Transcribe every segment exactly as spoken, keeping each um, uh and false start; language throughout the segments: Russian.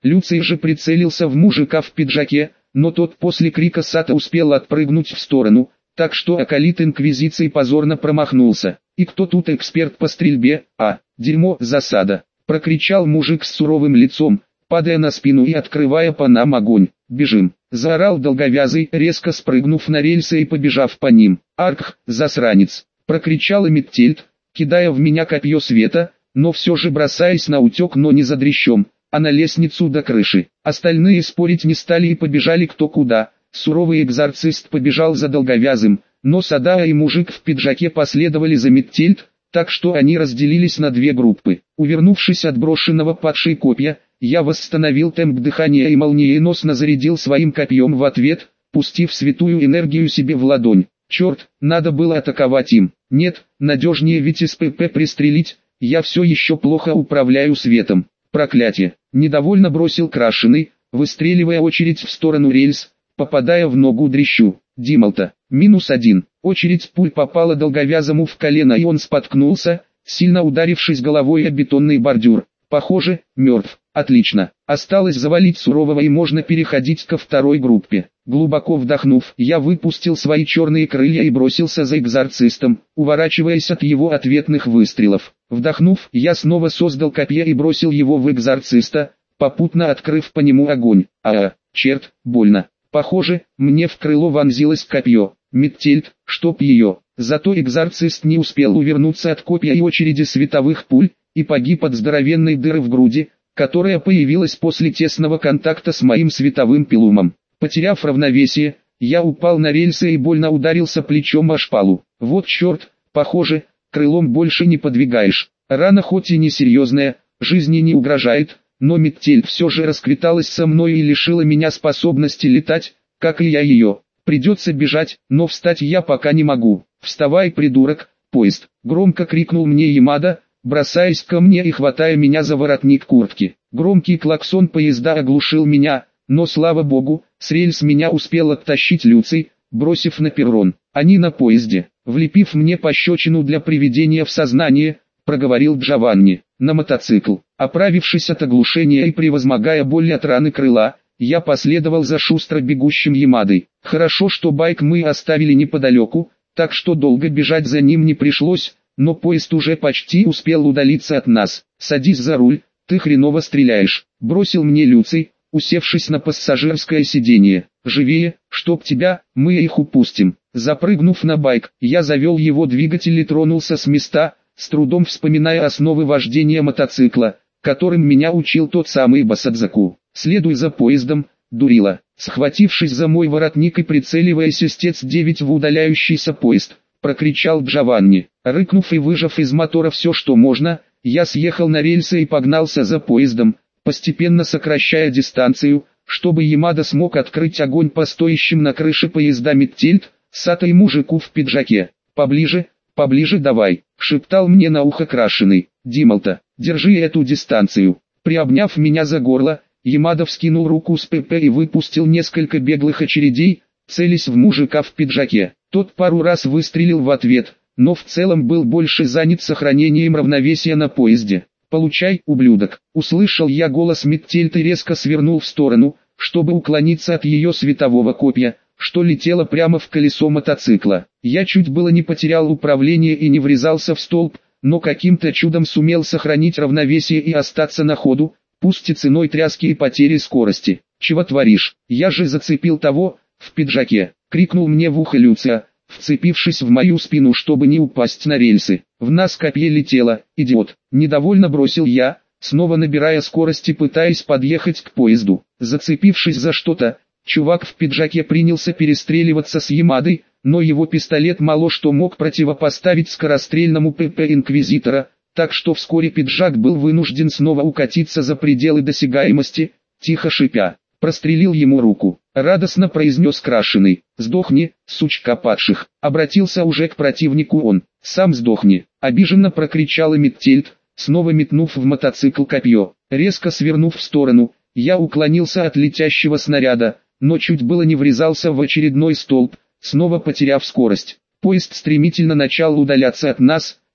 Люций же прицелился в мужика в пиджаке, но тот после крика Сата успел отпрыгнуть в сторону, так что аколит Инквизиции позорно промахнулся. «И кто тут эксперт по стрельбе? А, дерьмо, засада!» — прокричал мужик с суровым лицом, падая на спину и открывая по нам огонь. «Бежим!» — заорал долговязый, резко спрыгнув на рельсы и побежав по ним. «Арх, засранец!» — прокричал Эмиттельд, кидая в меня копье света, но все же бросаясь на утек, но не за дрищом, а на лестницу до крыши. Остальные спорить не стали и побежали кто куда. Суровый экзорцист побежал за долговязым, но Садаа и мужик в пиджаке последовали за Миттельд, так что они разделились на две группы. Увернувшись от брошенного падшей копья, я восстановил темп дыхания и молниеносно зарядил своим копьем в ответ, пустив святую энергию себе в ладонь. Черт, надо было атаковать им. Нет, надежнее ведь из ПП пристрелить, я все еще плохо управляю светом. Проклятие! Недовольно бросил Крашеный, выстреливая очередь в сторону рельс, попадая в ногу дрищу. Дималта, минус один. Очередь пуль попала долговязому в колено и он споткнулся, сильно ударившись головой о бетонный бордюр. Похоже, мертв. Отлично. Осталось завалить Сурового и можно переходить ко второй группе. Глубоко вдохнув, я выпустил свои черные крылья и бросился за экзорцистом, уворачиваясь от его ответных выстрелов. Вдохнув, я снова создал копье и бросил его в экзорциста, попутно открыв по нему огонь. А, черт, больно. Похоже, мне в крыло вонзилось копье. Миттельд, чтоб ее. Зато экзорцист не успел увернуться от копья и очереди световых пуль, и погиб от здоровенной дыры в груди, которая появилась после тесного контакта с моим световым пилумом. Потеряв равновесие, я упал на рельсы и больно ударился плечом о шпалу. Вот черт, похоже, крылом больше не подвигаешь. Рана хоть и не серьезная, жизни не угрожает, но Миттельд все же расквиталась со мной и лишила меня способности летать, как и я ее. Придется бежать, но встать я пока не могу. «Вставай, придурок, поезд!» — громко крикнул мне Ямада, бросаясь ко мне и хватая меня за воротник куртки. Громкий клаксон поезда оглушил меня, но слава богу, с рельс меня успел оттащить Люций, бросив на перрон. Они на поезде. Влепив мне пощечину для приведения в сознание, проговорил Джованни. На мотоцикл. Оправившись от оглушения и превозмогая боль от раны крыла, я последовал за шустро бегущим Ямадой. Хорошо, что байк мы оставили неподалеку, так что долго бежать за ним не пришлось, но поезд уже почти успел удалиться от нас. «Садись за руль, ты хреново стреляешь», — бросил мне Люций, усевшись на пассажирское сиденье. «Живее, чтоб тебя, мы их упустим». Запрыгнув на байк, я завел его двигатель и тронулся с места, с трудом вспоминая основы вождения мотоцикла, которым меня учил тот самый Басадзаку. «Следуй за поездом, дурила». Схватившись за мой воротник и прицеливаясь из Т девять в удаляющийся поезд, прокричал Джованни. Рыкнув и выжав из мотора все, что можно, я съехал на рельсы и погнался за поездом, постепенно сокращая дистанцию, чтобы Ямада смог открыть огонь по стоящим на крыше поезда Миттельд, Сата и мужику в пиджаке. «Поближе, поближе давай», — шептал мне на ухо Крашеный. «Дималта, держи эту дистанцию». Приобняв меня за горло, Ямада вскинул руку с ПП и выпустил несколько беглых очередей, целясь в мужика в пиджаке. Тот пару раз выстрелил в ответ, но в целом был больше занят сохранением равновесия на поезде. «Получай, ублюдок!» Услышал я голос Миттельд и резко свернул в сторону, чтобы уклониться от ее светового копья, что летело прямо в колесо мотоцикла. Я чуть было не потерял управление и не врезался в столб, но каким-то чудом сумел сохранить равновесие и остаться на ходу, пусть и ценой тряски и потери скорости. «Чего творишь? Я же зацепил того, в пиджаке!» — крикнул мне в ухо Люция, вцепившись в мою спину, чтобы не упасть на рельсы. «В нас копье летело, идиот!» — недовольно бросил я, снова набирая скорость и пытаясь подъехать к поезду. Зацепившись за что-то, чувак в пиджаке принялся перестреливаться с Ямадой, но его пистолет мало что мог противопоставить скорострельному ПП Инквизитора, так что вскоре пиджак был вынужден снова укатиться за пределы досягаемости, тихо шипя. Прострелил ему руку. Радостно произнес Крашеный. «Сдохни, сучка падших!» Обратился уже к противнику он. «Сам сдохни!» Обиженно прокричал Миттельд, снова метнув в мотоцикл копье. Резко свернув в сторону, я уклонился от летящего снаряда, но чуть было не врезался в очередной столб, снова потеряв скорость. Поезд стремительно начал удаляться от нас,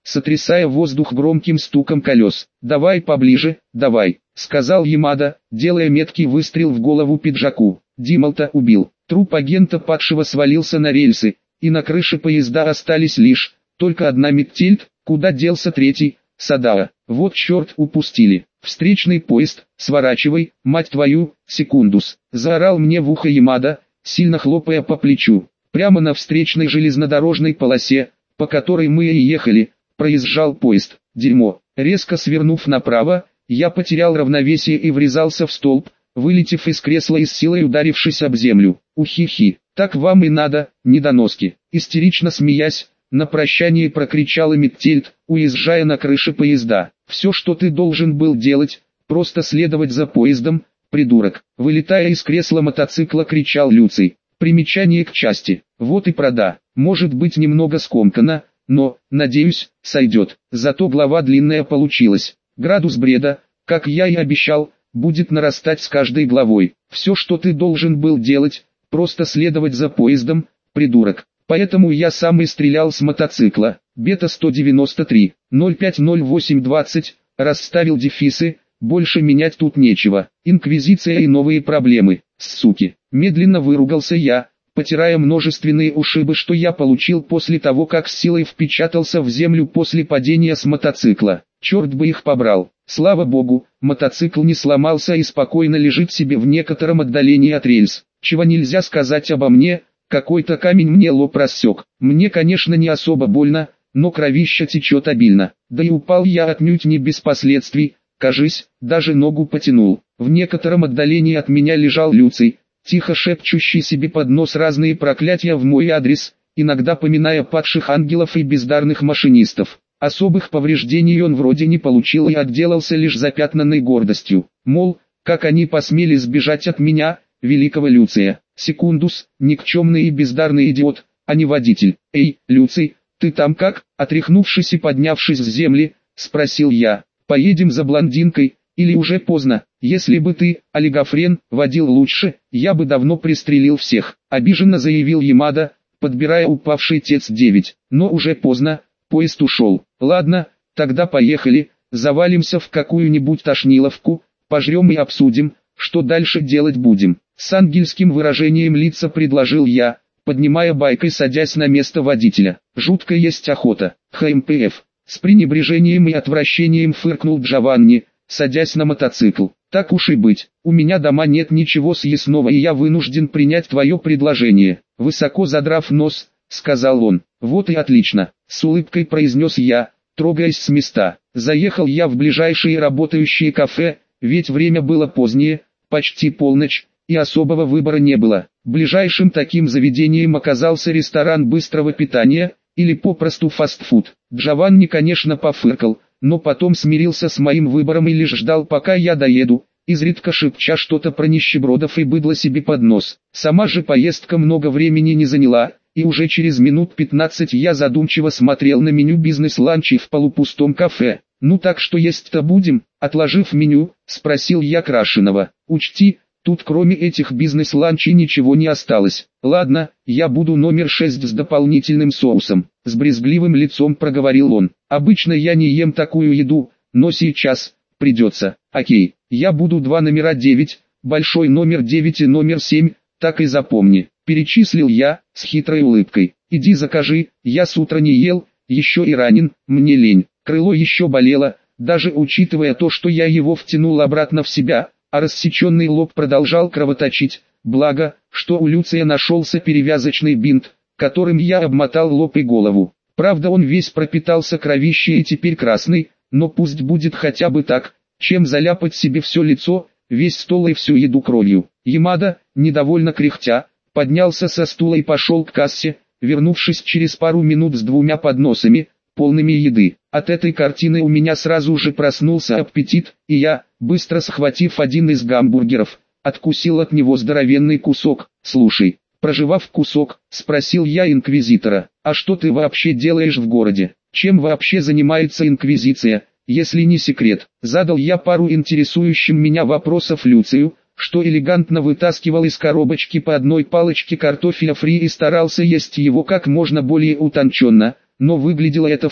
сотрясая воздух громким стуком колес. «Давай поближе, давай», — сказал Ямада, делая меткий выстрел в голову пиджаку. Дималта убил. Труп агента падшего свалился на рельсы, и на крыше поезда остались лишь только одна Миттельт, куда делся третий, Садао. Вот черт, упустили. «Встречный поезд, сворачивай, мать твою, секундус», — заорал мне в ухо Ямада, сильно хлопая по плечу. Прямо на встречной железнодорожной полосе, по которой мы и ехали, проезжал поезд. Дерьмо. Резко свернув направо, я потерял равновесие и врезался в столб, вылетев из кресла и с силой ударившись об землю. Ухи-хи. «Так вам и надо, недоноски». Истерично смеясь, на прощание прокричала Миттельт, уезжая на крыше поезда. «Все, что ты должен был делать, просто следовать за поездом, придурок». Вылетая из кресла мотоцикла, кричал Люций. Примечание к части. Вот и прода. Может быть немного скомкано, но, надеюсь, сойдет. Зато глава длинная получилась. Градус бреда, как я и обещал, будет нарастать с каждой главой. Все, что ты должен был делать, просто следовать за поездом, придурок. Поэтому я сам и стрелял с мотоцикла. Бета сто девяносто три, ноль пять ноль восемь двадцать, расставил дефисы, больше менять тут нечего. Инквизиция и новые проблемы, суки. Медленно выругался я, потирая множественные ушибы, что я получил после того, как с силой впечатался в землю после падения с мотоцикла. Черт бы их побрал. Слава богу, мотоцикл не сломался и спокойно лежит себе в некотором отдалении от рельс. Чего нельзя сказать обо мне, какой-то камень мне лоб рассек. Мне, конечно, не особо больно, но кровища течет обильно. Да и упал я отнюдь не без последствий, кажись, даже ногу потянул. В некотором отдалении от меня лежал Люций, тихо шепчущий себе под нос разные проклятия в мой адрес, иногда поминая падших ангелов и бездарных машинистов. Особых повреждений он вроде не получил и отделался лишь запятнанной гордостью. Мол, как они посмели сбежать от меня, великого Люция. Секундус, никчемный и бездарный идиот, а не водитель. «Эй, Люций, ты там как?» Отряхнувшись и поднявшись с земли, спросил я. «Поедем за блондинкой, или уже поздно? Если бы ты, олигофрен, водил лучше, я бы давно пристрелил всех», обиженно заявил Ямада, подбирая упавший Тец девять. «Но уже поздно, поезд ушел. Ладно, тогда поехали, завалимся в какую-нибудь тошниловку, пожрем и обсудим, что дальше делать будем». С ангельским выражением лица предложил я, поднимая байк и садясь на место водителя. «Жутко есть охота, ХМПФ». С пренебрежением и отвращением фыркнул Джованни, садясь на мотоцикл. «Так уж и быть, у меня дома нет ничего съестного и я вынужден принять твое предложение». Высоко задрав нос, сказал он. «Вот и отлично», с улыбкой произнес я, трогаясь с места. Заехал я в ближайшее работающее кафе, ведь время было позднее, почти полночь, и особого выбора не было. Ближайшим таким заведением оказался ресторан быстрого питания, или попросту фастфуд. Джованни, конечно, пофыркал, но потом смирился с моим выбором и лишь ждал, пока я доеду, изредка шепча что-то про нищебродов и быдло себе под нос. Сама же поездка много времени не заняла, и уже через минут пятнадцать я задумчиво смотрел на меню бизнес-ланчей в полупустом кафе. «Ну так что есть-то будем?» Отложив меню, спросил я Крашеного. «Учти, тут кроме этих бизнес-ланчей ничего не осталось». «Ладно, я буду номер шесть с дополнительным соусом», с брезгливым лицом проговорил он. «Обычно я не ем такую еду, но сейчас придется». «Окей, я буду два номера девять, большой номер девять и номер семь, так и запомни», перечислил я, с хитрой улыбкой. «Иди закажи, я с утра не ел, еще и ранен, мне лень». Крыло еще болело, даже учитывая то, что я его втянул обратно в себя, а рассеченный лоб продолжал кровоточить. Благо, что у Люция нашелся перевязочный бинт, которым я обмотал лоб и голову. Правда, он весь пропитался кровищей и теперь красный, но пусть будет хотя бы так, чем заляпать себе все лицо, весь стол и всю еду кровью. Ямада, недовольно кряхтя, поднялся со стула и пошел к кассе, вернувшись через пару минут с двумя подносами, полными еды. От этой картины у меня сразу же проснулся аппетит, и я, быстро схватив один из гамбургеров, откусил от него здоровенный кусок. «Слушай», прожевав кусок, спросил я инквизитора, «а что ты вообще делаешь в городе? Чем вообще занимается инквизиция, если не секрет?» Задал я пару интересующим меня вопросов Люцию, что элегантно вытаскивал из коробочки по одной палочке картофеля фри и старался есть его как можно более утонченно, но выглядело это все,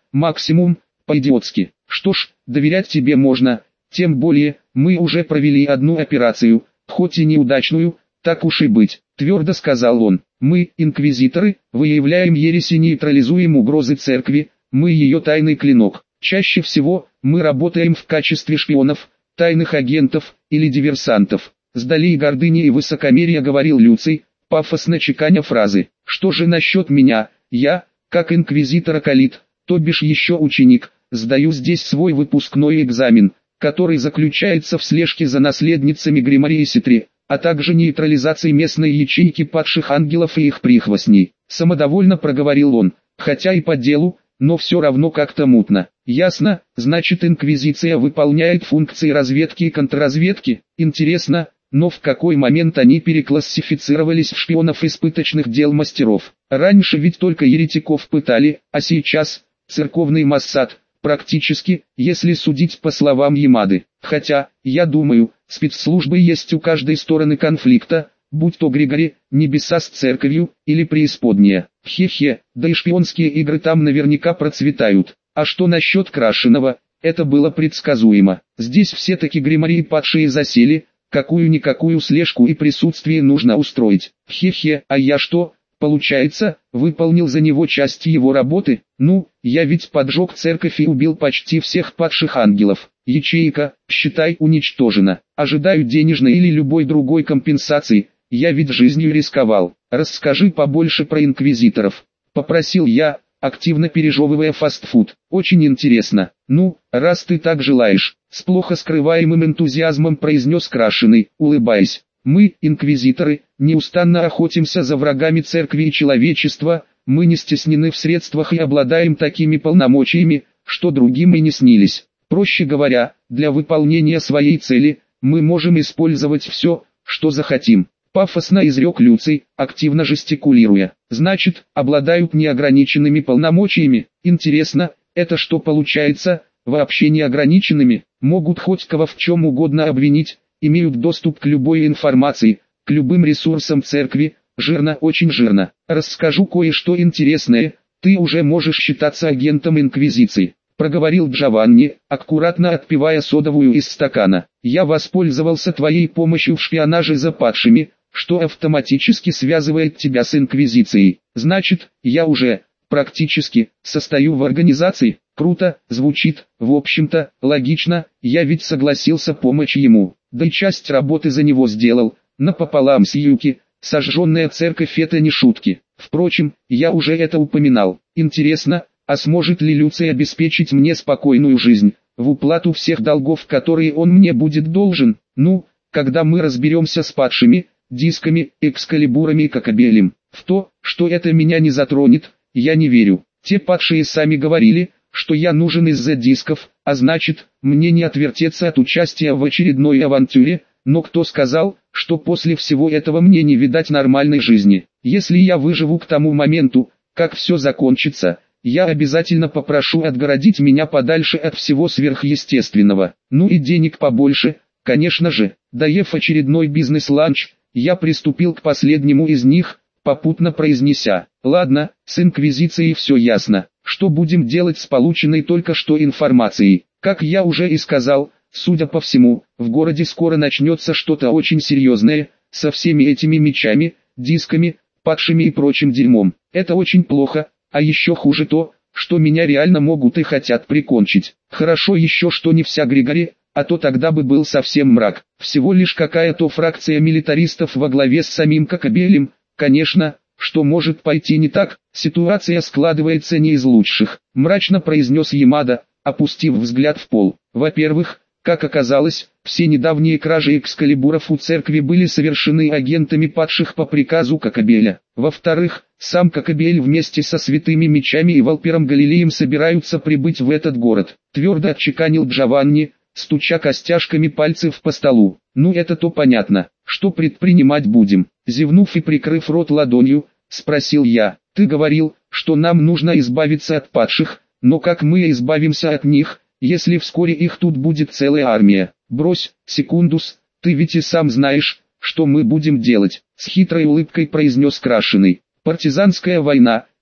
максимум, по-идиотски. Что ж, доверять тебе можно, тем более, мы уже провели одну операцию, хоть и неудачную, так уж и быть, твердо сказал он. Мы, инквизиторы, выявляем ереси, нейтрализуем угрозы церкви, мы ее тайный клинок. Чаще всего, мы работаем в качестве шпионов, тайных агентов или диверсантов. С долей гордыни и высокомерия говорил Люций, пафосно чеканя фразы. Что же насчет меня? Я, как инквизитор-акалит, то бишь еще ученик, сдаю здесь свой выпускной экзамен, который заключается в слежке за наследницами Гримари и Ситри, а также нейтрализации местной ячейки падших ангелов и их прихвостней. Самодовольно проговорил он, хотя и по делу, но все равно как-то мутно. Ясно, значит инквизиция выполняет функции разведки и контрразведки. Интересно, но в какой момент они переклассифицировались в шпионов испыточных дел мастеров? Раньше ведь только еретиков пытали, а сейчас церковный Моссад, практически, если судить по словам Ямады. Хотя, я думаю, спецслужбы есть у каждой стороны конфликта, будь то Григори, небеса с церковью, или преисподняя. Хе-хе, да и шпионские игры там наверняка процветают. А что насчет Крашеного? Это было предсказуемо. Здесь все-таки Гримари падшие засели, какую-никакую слежку и присутствие нужно устроить. Хе-хе, а я что, получается, выполнил за него часть его работы? Ну, я ведь поджег церковь и убил почти всех падших ангелов. Ячейка, считай, уничтожена. Ожидаю денежной или любой другой компенсации, я ведь жизнью рисковал. Расскажи побольше про инквизиторов, попросил я, активно пережевывая фастфуд. Очень интересно. Ну, раз ты так желаешь, с плохо скрываемым энтузиазмом произнес Крашеный, улыбаясь. Мы, инквизиторы, неустанно охотимся за врагами церкви и человечества, мы не стеснены в средствах и обладаем такими полномочиями, что другим и не снились. Проще говоря, для выполнения своей цели, мы можем использовать все, что захотим. Пафосно изрек Люций, активно жестикулируя. Значит, обладают неограниченными полномочиями. Интересно, это что получается, вообще неограниченными? Могут хоть кого в чем угодно обвинить, имеют доступ к любой информации, к любым ресурсам церкви. Жирно, очень жирно. Расскажу кое-что интересное, ты уже можешь считаться агентом инквизиции. Проговорил Джованни, аккуратно отпивая содовую из стакана. Я воспользовался твоей помощью в шпионаже за падшими, что автоматически связывает тебя с инквизицией. Значит, я уже, практически, состою в организации. Круто, звучит, в общем-то, логично, я ведь согласился помочь ему. Да и часть работы за него сделал, напополам с Юки. Сожженная церковь — это не шутки. Впрочем, я уже это упоминал. Интересно, а сможет ли Люций обеспечить мне спокойную жизнь, в уплату всех долгов, которые он мне будет должен? Ну, когда мы разберемся с падшими, дисками, экскалибурами и кокобелем. В то, что это меня не затронет, я не верю. Те падшие сами говорили, что я нужен из-за дисков, а значит, мне не отвертеться от участия в очередной авантюре, но кто сказал, что после всего этого мне не видать нормальной жизни? Если я выживу к тому моменту, как все закончится, я обязательно попрошу отгородить меня подальше от всего сверхъестественного. Ну и денег побольше, конечно же. Доев очередной бизнес-ланч, я приступил к последнему из них, попутно произнеся: ладно, с инквизицией все ясно. Что будем делать с полученной только что информацией? Как я уже и сказал, судя по всему, в городе скоро начнется что-то очень серьезное, со всеми этими мечами, дисками, падшими и прочим дерьмом. Это очень плохо, а еще хуже то, что меня реально могут и хотят прикончить. Хорошо еще, что не вся Григори, а то тогда бы был совсем мрак. Всего лишь какая-то фракция милитаристов во главе с самим Кокобелем. Конечно, что может пойти не так, ситуация складывается не из лучших, мрачно произнес Ямада, опустив взгляд в пол. Во-первых, как оказалось, все недавние кражи экскалибуров у церкви были совершены агентами падших по приказу Кокобеля. Во-вторых, сам Кокобель вместе со святыми мечами и Валпером Галилеем собираются прибыть в этот город, твердо отчеканил Джованни, стуча костяшками пальцев по столу. Ну это то понятно, что предпринимать будем? Зевнув и прикрыв рот ладонью, спросил я. Ты говорил, что нам нужно избавиться от падших, но как мы избавимся от них, если вскоре их тут будет целая армия? Брось, секундус, ты ведь и сам знаешь, что мы будем делать, с хитрой улыбкой произнес Крашеный. Партизанская война,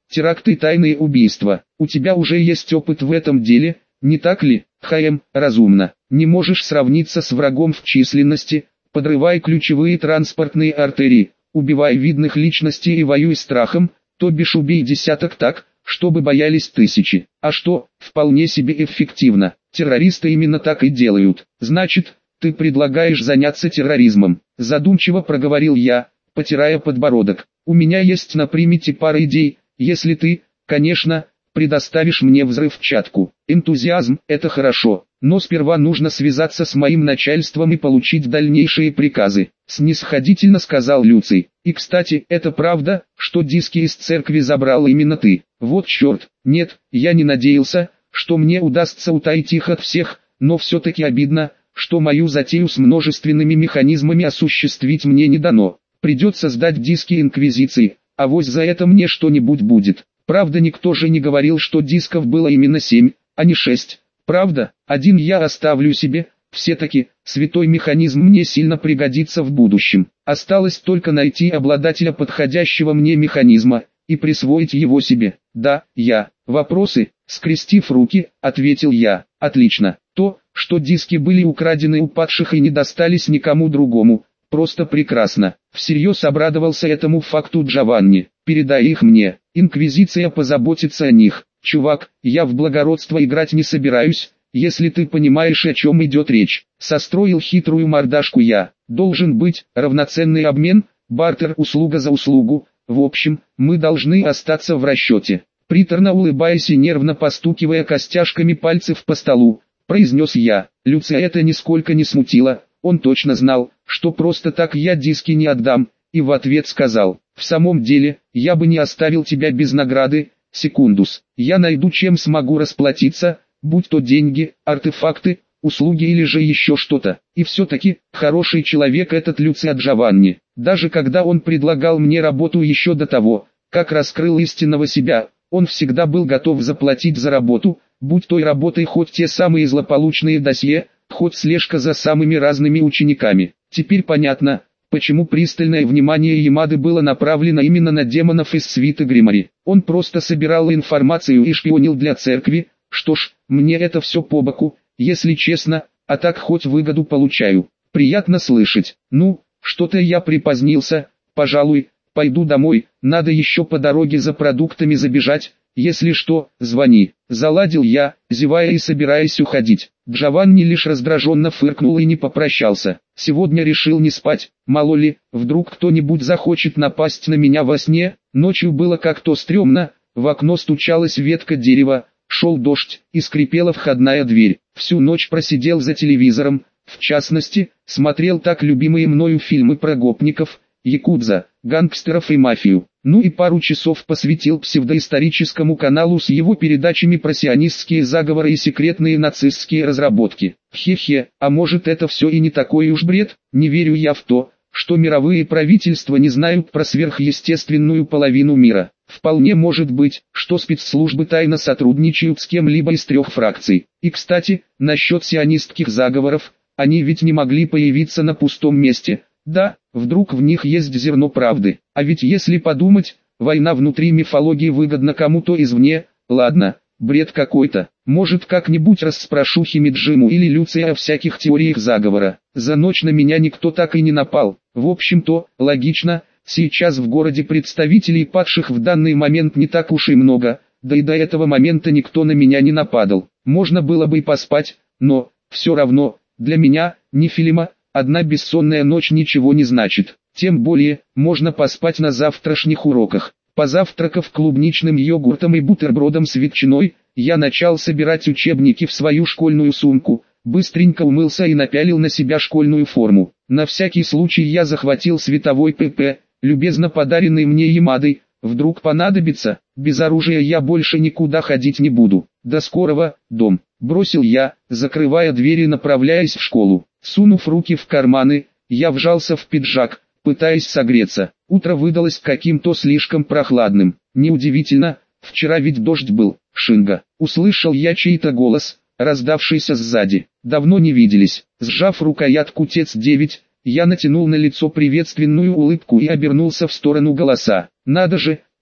теракты и тайные убийства. У тебя уже есть опыт в этом деле, не так ли? ХМ, разумно. Не можешь сравниться с врагом в численности, подрывай ключевые транспортные артерии, убивай видных личностей и воюй страхом, то бишь убей десяток так, чтобы боялись тысячи. А что, вполне себе эффективно. Террористы именно так и делают. Значит, ты предлагаешь заняться терроризмом. Задумчиво проговорил я, потирая подбородок. У меня есть на примете пара идей, если ты, конечно, предоставишь мне взрывчатку. Энтузиазм – это хорошо, но сперва нужно связаться с моим начальством и получить дальнейшие приказы. Снисходительно сказал Люций. И кстати, это правда, что диски из церкви забрал именно ты? Вот черт, нет, я не надеялся, что мне удастся утаить их от всех, но все-таки обидно, что мою затею с множественными механизмами осуществить мне не дано. Придется сдать диски Инквизиции, а вось за это мне что-нибудь будет. Правда, никто же не говорил, что дисков было именно семь, а не шесть. Правда, один я оставлю себе, все-таки, святой механизм мне сильно пригодится в будущем. Осталось только найти обладателя подходящего мне механизма, и присвоить его себе. Да, я. Вопросы? Скрестив руки, ответил я. Отлично. То, что диски были украдены у падших и не достались никому другому, просто прекрасно. Всерьез обрадовался этому факту Джованни. Передай их мне, Инквизиция позаботится о них. Чувак, я в благородство играть не собираюсь, если ты понимаешь, о чем идет речь. Состроил хитрую мордашку я. Должен быть равноценный обмен, бартер, услуга за услугу. В общем, мы должны остаться в расчете. Приторно улыбаясь и нервно постукивая костяшками пальцев по столу, произнес я. Люция это нисколько не смутило, он точно знал, что просто так я диски не отдам, и в ответ сказал: в самом деле, я бы не оставил тебя без награды. Секундус, я найду, чем смогу расплатиться, будь то деньги, артефакты, услуги или же еще что-то. И все-таки, хороший человек этот Люцио Джованни. Даже когда он предлагал мне работу еще до того, как раскрыл истинного себя, он всегда был готов заплатить за работу, будь той работой хоть те самые злополучные досье, хоть слежка за самыми разными учениками. Теперь понятно, почему пристальное внимание Ямады было направлено именно на демонов из свиты Гримари. Он просто собирал информацию и шпионил для церкви. Что ж, мне это все по боку, если честно, а так хоть выгоду получаю. Приятно слышать. Ну, что-то я припозднился, пожалуй, пойду домой, надо еще по дороге за продуктами забежать. Если что, звони. Заладил я, зевая и собираясь уходить. Джованни лишь раздраженно фыркнул и не попрощался. Сегодня решил не спать, мало ли, вдруг кто-нибудь захочет напасть на меня во сне. Ночью было как-то стрёмно, в окно стучалась ветка дерева, шел дождь и скрипела входная дверь. Всю ночь просидел за телевизором, в частности, смотрел так любимые мною фильмы про гопников, якудза, гангстеров и мафию. Ну и пару часов посвятил псевдоисторическому каналу с его передачами про сионистские заговоры и секретные нацистские разработки. Хе-хе, а может это все и не такой уж бред? Не верю я в то, что мировые правительства не знают про сверхъестественную половину мира. Вполне может быть, что спецслужбы тайно сотрудничают с кем-либо из трех фракций. И кстати, насчет сионистских заговоров, они ведь не могли появиться на пустом месте. Да, вдруг в них есть зерно правды. А ведь если подумать, война внутри мифологии выгодна кому-то извне. Ладно, бред какой-то. Может как-нибудь расспрошу Химиджиму или Люция о всяких теориях заговора. За ночь на меня никто так и не напал. В общем-то, логично, сейчас в городе представителей падших в данный момент не так уж и много, да и до этого момента никто на меня не нападал. Можно было бы и поспать, но, все равно, для меня, нефилима, одна бессонная ночь ничего не значит. Тем более, можно поспать на завтрашних уроках. Позавтракав клубничным йогуртом и бутербродом с ветчиной, я начал собирать учебники в свою школьную сумку, быстренько умылся и напялил на себя школьную форму. На всякий случай я захватил световой ПП, любезно подаренный мне Ямадой. Вдруг понадобится, без оружия я больше никуда ходить не буду. До скорого, дом. Бросил я, закрывая дверь и направляясь в школу. Сунув руки в карманы, я вжался в пиджак, пытаясь согреться. Утро выдалось каким-то слишком прохладным. Неудивительно, вчера ведь дождь был. Шинга. Услышал я чей-то голос, раздавшийся сзади. Давно не виделись. Сжав рукоятку Тец девять, я натянул на лицо приветственную улыбку и обернулся в сторону голоса. Надо же,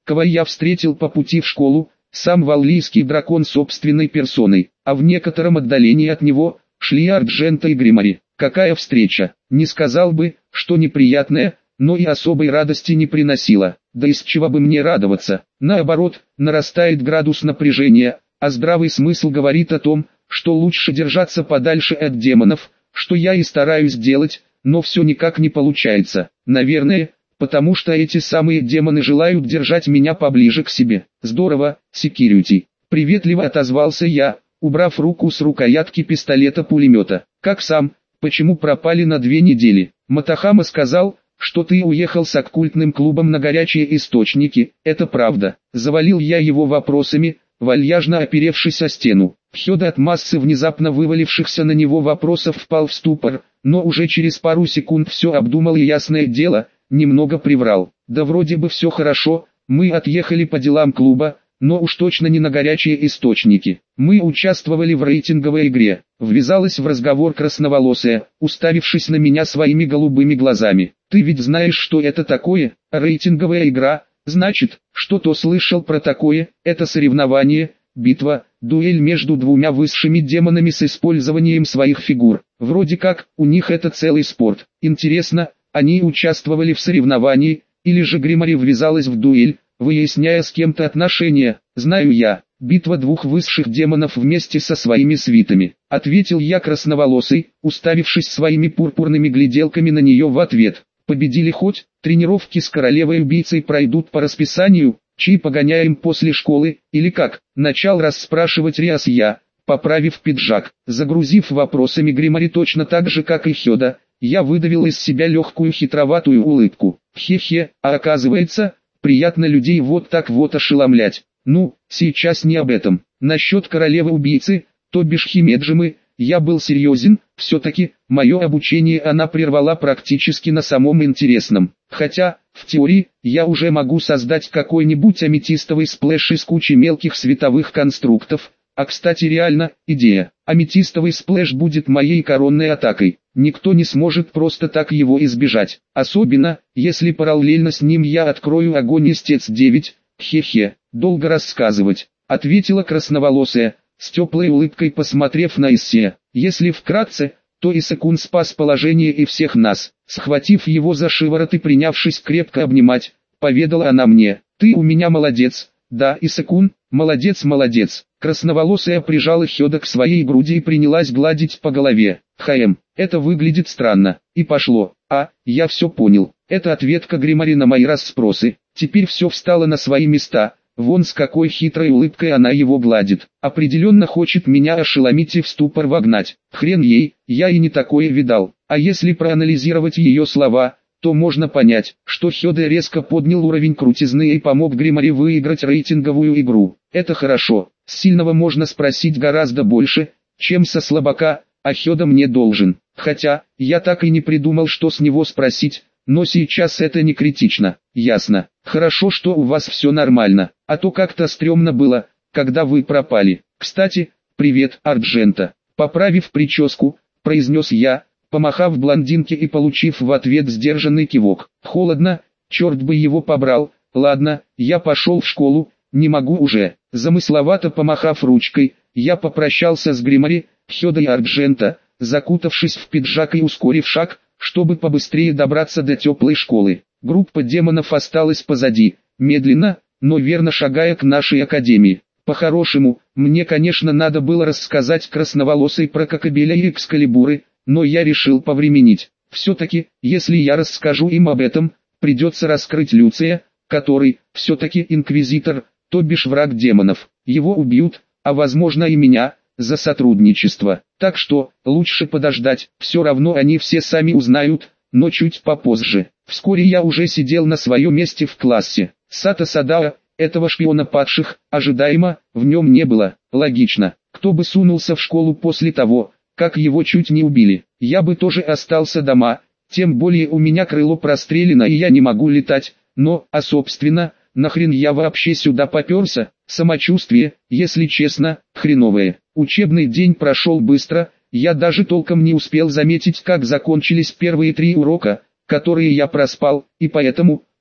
кого я встретил по пути в школу, сам валлийский дракон собственной персоной, а в некотором отдалении от него шли Арджента и Гримари. Какая встреча, не сказал бы, что неприятная, но и особой радости не приносила. Да из чего бы мне радоваться, наоборот, нарастает градус напряжения, а здравый смысл говорит о том, что лучше держаться подальше от демонов, что я и стараюсь делать, но все никак не получается. Наверное, потому что эти самые демоны желают держать меня поближе к себе. Здорово, секьюрити. Приветливо отозвался я, убрав руку с рукоятки пистолета-пулемета. Как сам, почему пропали на две недели? Матахама сказал, что ты уехал с оккультным клубом на горячие источники. Это правда. Завалил я его вопросами, вальяжно оперевшись о стену. Хёда от массы внезапно вывалившихся на него вопросов впал в ступор, но уже через пару секунд все обдумал и, ясное дело, немного приврал. Да вроде бы все хорошо, мы отъехали по делам клуба, но уж точно не на горячие источники. Мы участвовали в рейтинговой игре. Ввязалась в разговор красноволосая, уставившись на меня своими голубыми глазами. Ты ведь знаешь, что это такое? Рейтинговая игра? Значит, что-то слышал про такое? Это соревнование, битва, дуэль между двумя высшими демонами с использованием своих фигур. Вроде как, у них это целый спорт. Интересно, они участвовали в соревновании, или же Гримари ввязалась в дуэль, выясняя с кем-то отношения? Знаю я, битва двух высших демонов вместе со своими свитами. Ответил я красноволосый, уставившись своими пурпурными гляделками на нее в ответ. Победили хоть, тренировки с королевой-убийцей пройдут по расписанию, чьи погоняем после школы, или как? Начал расспрашивать Риас я, поправив пиджак. Загрузив вопросами Гримари точно так же, как и Хёда, я выдавил из себя легкую хитроватую улыбку. Хе-хе, а оказывается, приятно людей вот так вот ошеломлять. Ну, сейчас не об этом. Насчет королевы-убийцы, то бишь Химеджимы, я был серьезен, все-таки, мое обучение она прервала практически на самом интересном. Хотя, в теории, я уже могу создать какой-нибудь аметистовый сплэш из кучи мелких световых конструктов. А кстати, реально, идея. Аметистовый сплэш будет моей коронной атакой. Никто не сможет просто так его избежать. Особенно, если параллельно с ним я открою огонь истец девять. Хе-хе, долго рассказывать, ответила красноволосая, с теплой улыбкой посмотрев на Иссе. Если вкратце, то Исакун спас положение и всех нас. Схватив его за шиворот и принявшись крепко обнимать, поведала она мне: ты у меня молодец. Да, Исакун, молодец-молодец. Красноволосая прижала Хёда к своей груди и принялась гладить по голове. Хаем, это выглядит странно. И пошло. А, я все понял. Это ответка Гримари на мои расспросы. Теперь все встало на свои места. Вон с какой хитрой улыбкой она его гладит. Определенно хочет меня ошеломить и в ступор вогнать. Хрен ей, я и не такое видал. А если проанализировать ее слова, то можно понять, что Хёда резко поднял уровень крутизны и помог Гримари выиграть рейтинговую игру. Это хорошо. С сильного можно спросить гораздо больше, чем со слабака, а Хёда мне должен. Хотя, я так и не придумал, что с него спросить, но сейчас это не критично. Ясно. Хорошо, что у вас все нормально, а то как-то стрёмно было, когда вы пропали. Кстати, привет, Арджента. Поправив прическу, произнес я, помахав блондинке и получив в ответ сдержанный кивок. Холодно, черт бы его побрал. Ладно, я пошел в школу, не могу уже. Замысловато помахав ручкой, я попрощался с Гримари, Хёда и Арджента, закутавшись в пиджак и ускорив шаг, чтобы побыстрее добраться до теплой школы. Группа демонов осталась позади, медленно, но верно шагая к нашей академии. По-хорошему, мне, конечно, надо было рассказать красноволосой про Кокобеля и Экскалибуры, но я решил повременить. Все-таки, если я расскажу им об этом, придется раскрыть Люция, который, все-таки инквизитор, то бишь враг демонов. Его убьют, а возможно и меня, за сотрудничество. Так что, лучше подождать, все равно они все сами узнают, но чуть попозже. Вскоре я уже сидел на своем месте в классе. Сато Садао, этого шпиона падших, ожидаемо, в нем не было. Логично, кто бы сунулся в школу после того, как его чуть не убили. Я бы тоже остался дома, тем более у меня крыло прострелено и я не могу летать, но, а собственно, нахрен я вообще сюда поперся? Самочувствие, если честно, хреновое. Учебный день прошел быстро, я даже толком не успел заметить, как закончились первые три урока, которые я проспал, и поэтому,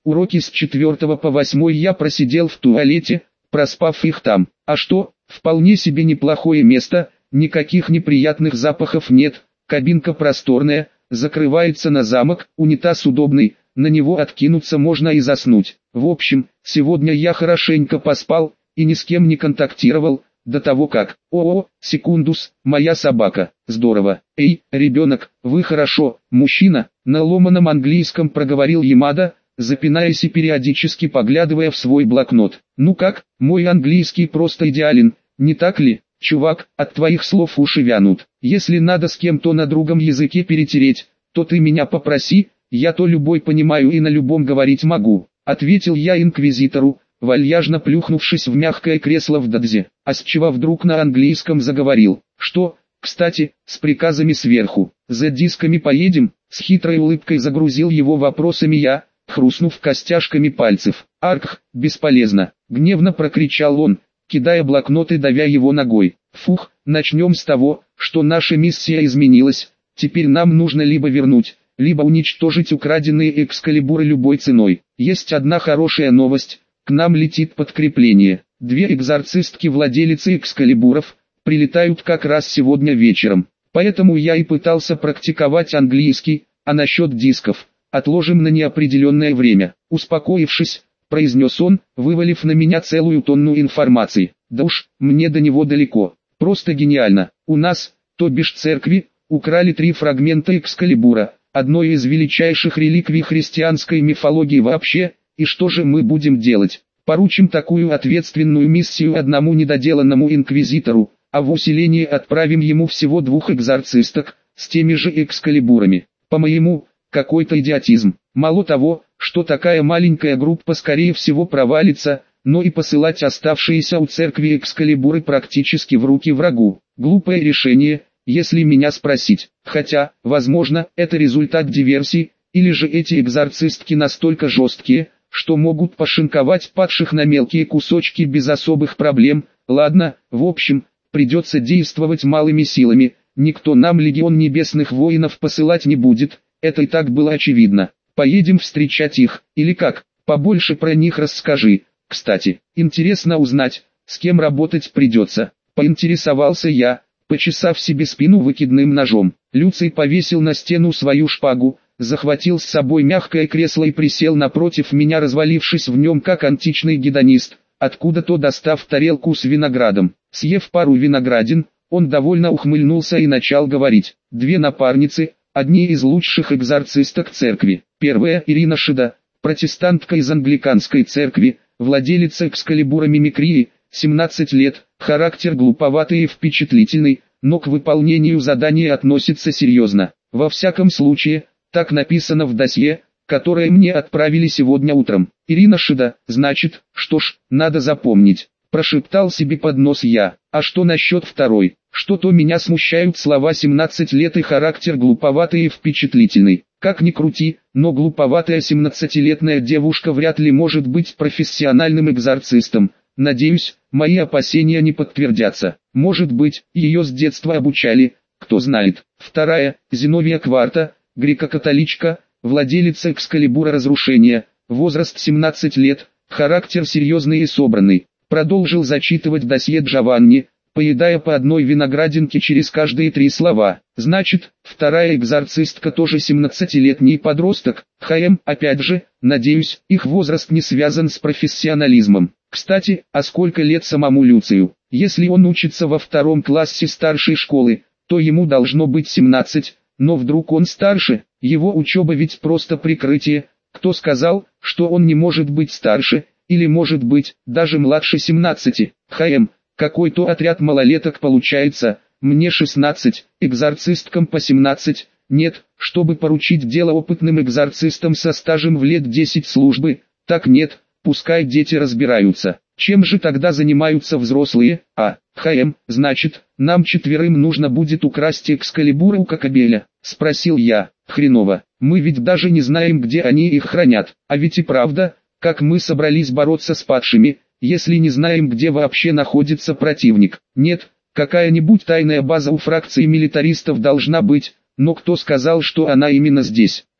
Уроки с четвертого по восьмой я просидел в туалете, проспав их там. А что, вполне себе неплохое место, никаких неприятных запахов нет, кабинка просторная, закрывается на замок, унитаз удобный, на него откинуться можно и заснуть. В общем, сегодня я хорошенько поспал, и ни с кем не контактировал, до того как... О-о, секундус, моя собака, здорово. Эй, ребенок, вы хорошо, мужчина, на ломаном английском проговорил Ямада, запинаясь и периодически поглядывая в свой блокнот. Ну как, мой английский просто идеален, не так ли? Чувак, от твоих слов уши вянут. Если надо с кем-то на другом языке перетереть, то ты меня попроси, я то любой понимаю и на любом говорить могу, ответил я инквизитору, вальяжно плюхнувшись в мягкое кресло в дадзе. А с чего вдруг на английском заговорил? Что, кстати, с приказами сверху, за дисками поедем? С хитрой улыбкой загрузил его вопросами я, хрустнув костяшками пальцев. Арх, бесполезно, гневно прокричал он, кидая блокнот и давя его ногой. Фух, начнем с того, что наша миссия изменилась, теперь нам нужно либо вернуть, либо уничтожить украденные экскалибуры любой ценой. Есть одна хорошая новость, к нам летит подкрепление. Две экзорцистки-владелицы экскалибуров прилетают как раз сегодня вечером. Поэтому я и пытался практиковать английский, а насчет дисков отложим на неопределенное время. Успокоившись, произнес он, вывалив на меня целую тонну информации. Да уж, мне до него далеко. Просто гениально. У нас, то бишь церкви, украли три фрагмента экскалибура, одной из величайших реликвий христианской мифологии вообще, и что же мы будем делать? Поручим такую ответственную миссию одному недоделанному инквизитору, а в усиление отправим ему всего двух экзорцисток, с теми же экскалибурами. По-моему, какой-то идиотизм. Мало того, что такая маленькая группа скорее всего провалится, но и посылать оставшиеся у церкви экскалибуры практически в руки врагу. Глупое решение, если меня спросить. Хотя, возможно, это результат диверсии, или же эти экзорцистки настолько жесткие, что могут пошинковать падших на мелкие кусочки без особых проблем. Ладно, в общем, придется действовать малыми силами, никто нам легион небесных воинов посылать не будет, это и так было очевидно. Поедем встречать их, или как, побольше про них расскажи. Кстати, интересно узнать, с кем работать придется. Поинтересовался я, почесав себе спину выкидным ножом. Люций повесил на стену свою шпагу, захватил с собой мягкое кресло и присел напротив меня, развалившись в нем как античный гедонист, откуда-то достав тарелку с виноградом. Съев пару виноградин, он довольно ухмыльнулся и начал говорить. Две напарницы, одни из лучших экзорцисток церкви. Первая Ирина Шида, протестантка из англиканской церкви, владелица экскалибура мимикрии, семнадцать лет, характер глуповатый и впечатлительный, но к выполнению задания относится серьезно. Во всяком случае, так написано в досье, которое мне отправили сегодня утром. Ирина Шида, значит, что ж, надо запомнить. Прошептал себе под нос я. А что насчет второй? Что-то меня смущают слова семнадцать лет и характер глуповатый и впечатлительный. Как ни крути, но глуповатая семнадцатилетняя девушка вряд ли может быть профессиональным экзорцистом. Надеюсь, мои опасения не подтвердятся. Может быть, ее с детства обучали, кто знает. Вторая, Зиновия Кварта, греко-католичка, владелица экскалибура разрушения, возраст семнадцать лет, характер серьезный и собранный. Продолжил зачитывать досье Джованни, поедая по одной виноградинке через каждые три слова. Значит, вторая экзорцистка тоже семнадцатилетний подросток. ХМ, опять же, надеюсь, их возраст не связан с профессионализмом. Кстати, а сколько лет самому Люцию? Если он учится во втором классе старшей школы, то ему должно быть семнадцать, но вдруг он старше, его учеба ведь просто прикрытие. Кто сказал, что он не может быть старше, или может быть, даже младше семнадцати? ХМ, какой-то отряд малолеток получается, мне шестнадцать, экзорцисткам по семнадцать, нет, чтобы поручить дело опытным экзорцистам со стажем в лет десять службы, так нет, пускай дети разбираются. Чем же тогда занимаются взрослые? А, ХМ, значит, нам четверым нужно будет украсть экскалибуры у Кокабеля? Спросил я. Хреново, мы ведь даже не знаем, где они их хранят, а ведь и правда, как мы собрались бороться с падшими, если не знаем, где вообще находится противник? Нет, какая-нибудь тайная база у фракции милитаристов должна быть, но кто сказал, что она именно здесь?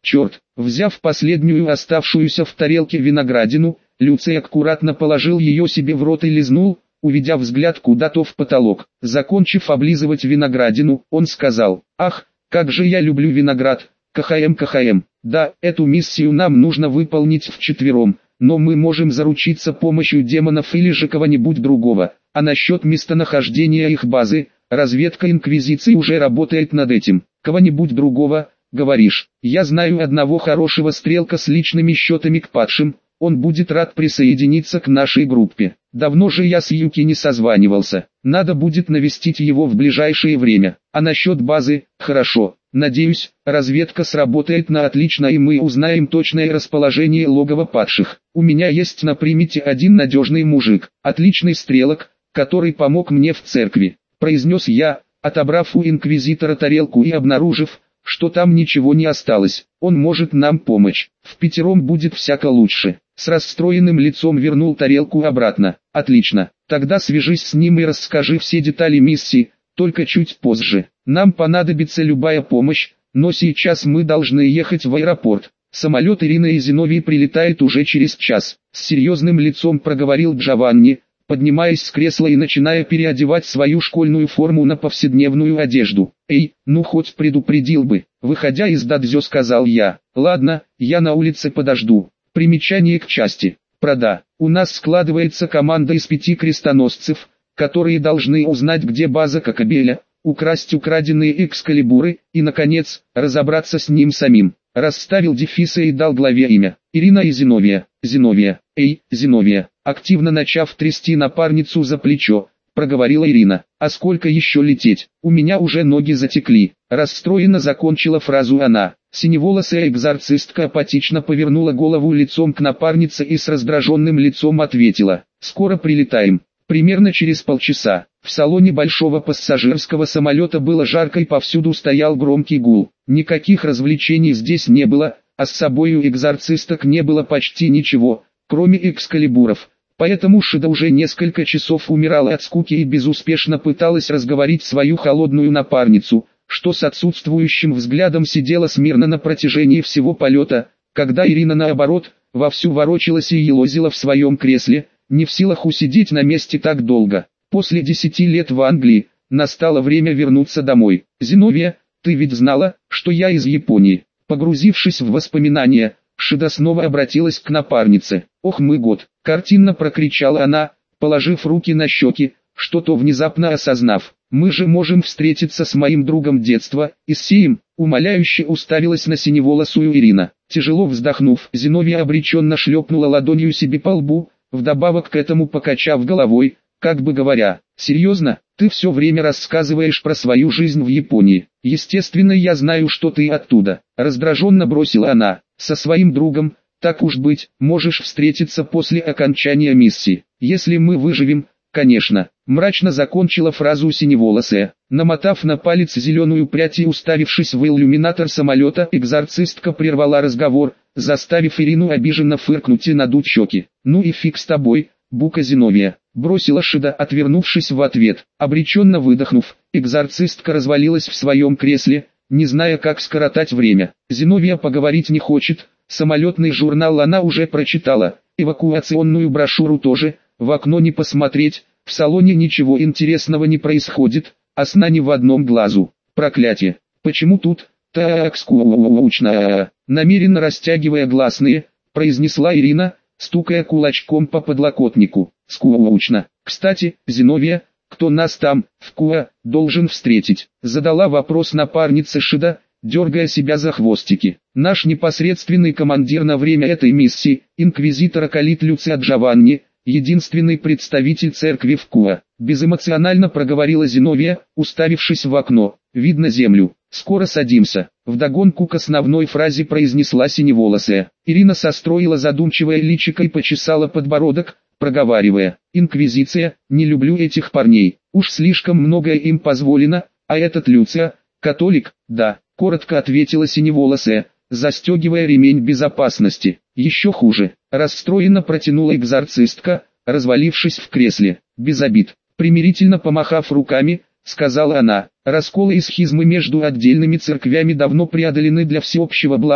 Черт! Взяв последнюю оставшуюся в тарелке виноградину, Люций аккуратно положил ее себе в рот и лизнул, уведя взгляд куда-то в потолок. Закончив облизывать виноградину, он сказал: «Ах, как же я люблю виноград! КХМ, КХМ! Да, эту миссию нам нужно выполнить вчетвером, но мы можем заручиться помощью демонов или же кого-нибудь другого. А насчет местонахождения их базы, разведка Инквизиции уже работает над этим. Кого-нибудь другого, говоришь? Я знаю одного хорошего стрелка с личными счетами к падшим, он будет рад присоединиться к нашей группе. Давно же я с Юки не созванивался, надо будет навестить его в ближайшее время. А насчет базы, хорошо. Надеюсь, разведка сработает на отлично и мы узнаем точное расположение логова падших. У меня есть на примете один надежный мужик, отличный стрелок, который помог мне в церкви», — произнес я, отобрав у инквизитора тарелку и обнаружив, что там ничего не осталось. «Он может нам помочь, впятером будет всяко лучше». С расстроенным лицом вернул тарелку обратно. «Отлично, тогда свяжись с ним и расскажи все детали миссии, только чуть позже. Нам понадобится любая помощь, но сейчас мы должны ехать в аэропорт. Самолет Ирины и Зиновий прилетает уже через час», — с серьезным лицом проговорил Джованни, поднимаясь с кресла и начиная переодевать свою школьную форму на повседневную одежду. «Эй, ну хоть предупредил бы», — выходя из дадзё сказал я. «Ладно, я на улице подожду». Примечание к части. Прода. У нас складывается команда из пяти крестоносцев, которые должны узнать, где база Кокобеля, украсть украденные экскалибуры и, наконец, разобраться с ним самим. Расставил дефисы и дал главе имя. Ирина и Зиновия. Зиновия. Эй, Зиновия. Активно начав трясти напарницу за плечо, проговорила Ирина. «А сколько еще лететь? У меня уже ноги затекли». Расстроенно закончила фразу она. Синеволосая экзорцистка апатично повернула голову лицом к напарнице и с раздраженным лицом ответила: «Скоро прилетаем. Примерно через полчаса». В салоне большого пассажирского самолета было жарко и повсюду стоял громкий гул. Никаких развлечений здесь не было, а с собой у экзорцисток не было почти ничего, кроме экскалибуров. Поэтому Шида уже несколько часов умирала от скуки и безуспешно пыталась разговорить свою холодную напарницу, что с отсутствующим взглядом сидела смирно на протяжении всего полета, когда Ирина наоборот, вовсю ворочалась и елозила в своем кресле, не в силах усидеть на месте так долго. После десяти лет в Англии, настало время вернуться домой. «Зиновия, ты ведь знала, что я из Японии?» Погрузившись в воспоминания, Шида снова обратилась к напарнице. «Ох мы год!» — картинно прокричала она, положив руки на щеки, что-то внезапно осознав. «Мы же можем встретиться с моим другом детства, Исеем», — умоляюще уставилась на синеволосую Ирина. Тяжело вздохнув, Зиновия обреченно шлепнула ладонью себе по лбу, вдобавок к этому покачав головой, как бы говоря: «Серьезно, ты все время рассказываешь про свою жизнь в Японии. Естественно, я знаю, что ты оттуда». Раздраженно бросила она. «Со своим другом, так уж быть, можешь встретиться после окончания миссии. Если мы выживем, конечно». Мрачно закончила фразу синеволосая. Намотав на палец зеленую прядь и уставившись в иллюминатор самолета, экзорцистка прервала разговор, заставив Ирину обиженно фыркнуть и надуть щеки. «Ну и фиг с тобой, Бука Зиновия», — бросила Шида, отвернувшись в ответ. Обреченно выдохнув, экзорцистка развалилась в своем кресле, не зная, как скоротать время. Зиновия поговорить не хочет, самолетный журнал она уже прочитала, эвакуационную брошюру тоже, в окно не посмотреть, в салоне ничего интересного не происходит, а сна ни в одном глазу. Проклятие! Почему тут так скучно? Намеренно растягивая гласные, произнесла Ирина, стукая кулачком по подлокотнику. Скучно. Кстати, Зиновия, кто нас там, в Куа, должен встретить? Задала вопрос напарница Шида, дергая себя за хвостики. Наш непосредственный командир на время этой миссии, инквизитор Акалит Люция Джованни, единственный представитель церкви в Куа. Безэмоционально проговорила Зиновия, уставившись в окно. «Видно землю. Скоро садимся», — вдогонку к основной фразе произнесла синеволосая. Ирина состроила задумчивое личико и почесала подбородок, проговаривая: «Инквизиция, не люблю этих парней. Уж слишком многое им позволено, а этот Люция, католик?» «Да», — коротко ответила синеволосая, застегивая ремень безопасности. «Еще хуже», — расстроенно протянула экзорцистка, развалившись в кресле. «Без обид», — примирительно помахав руками, сказала она. «Расколы и схизмы между отдельными церквями давно преодолены для всеобщего блага,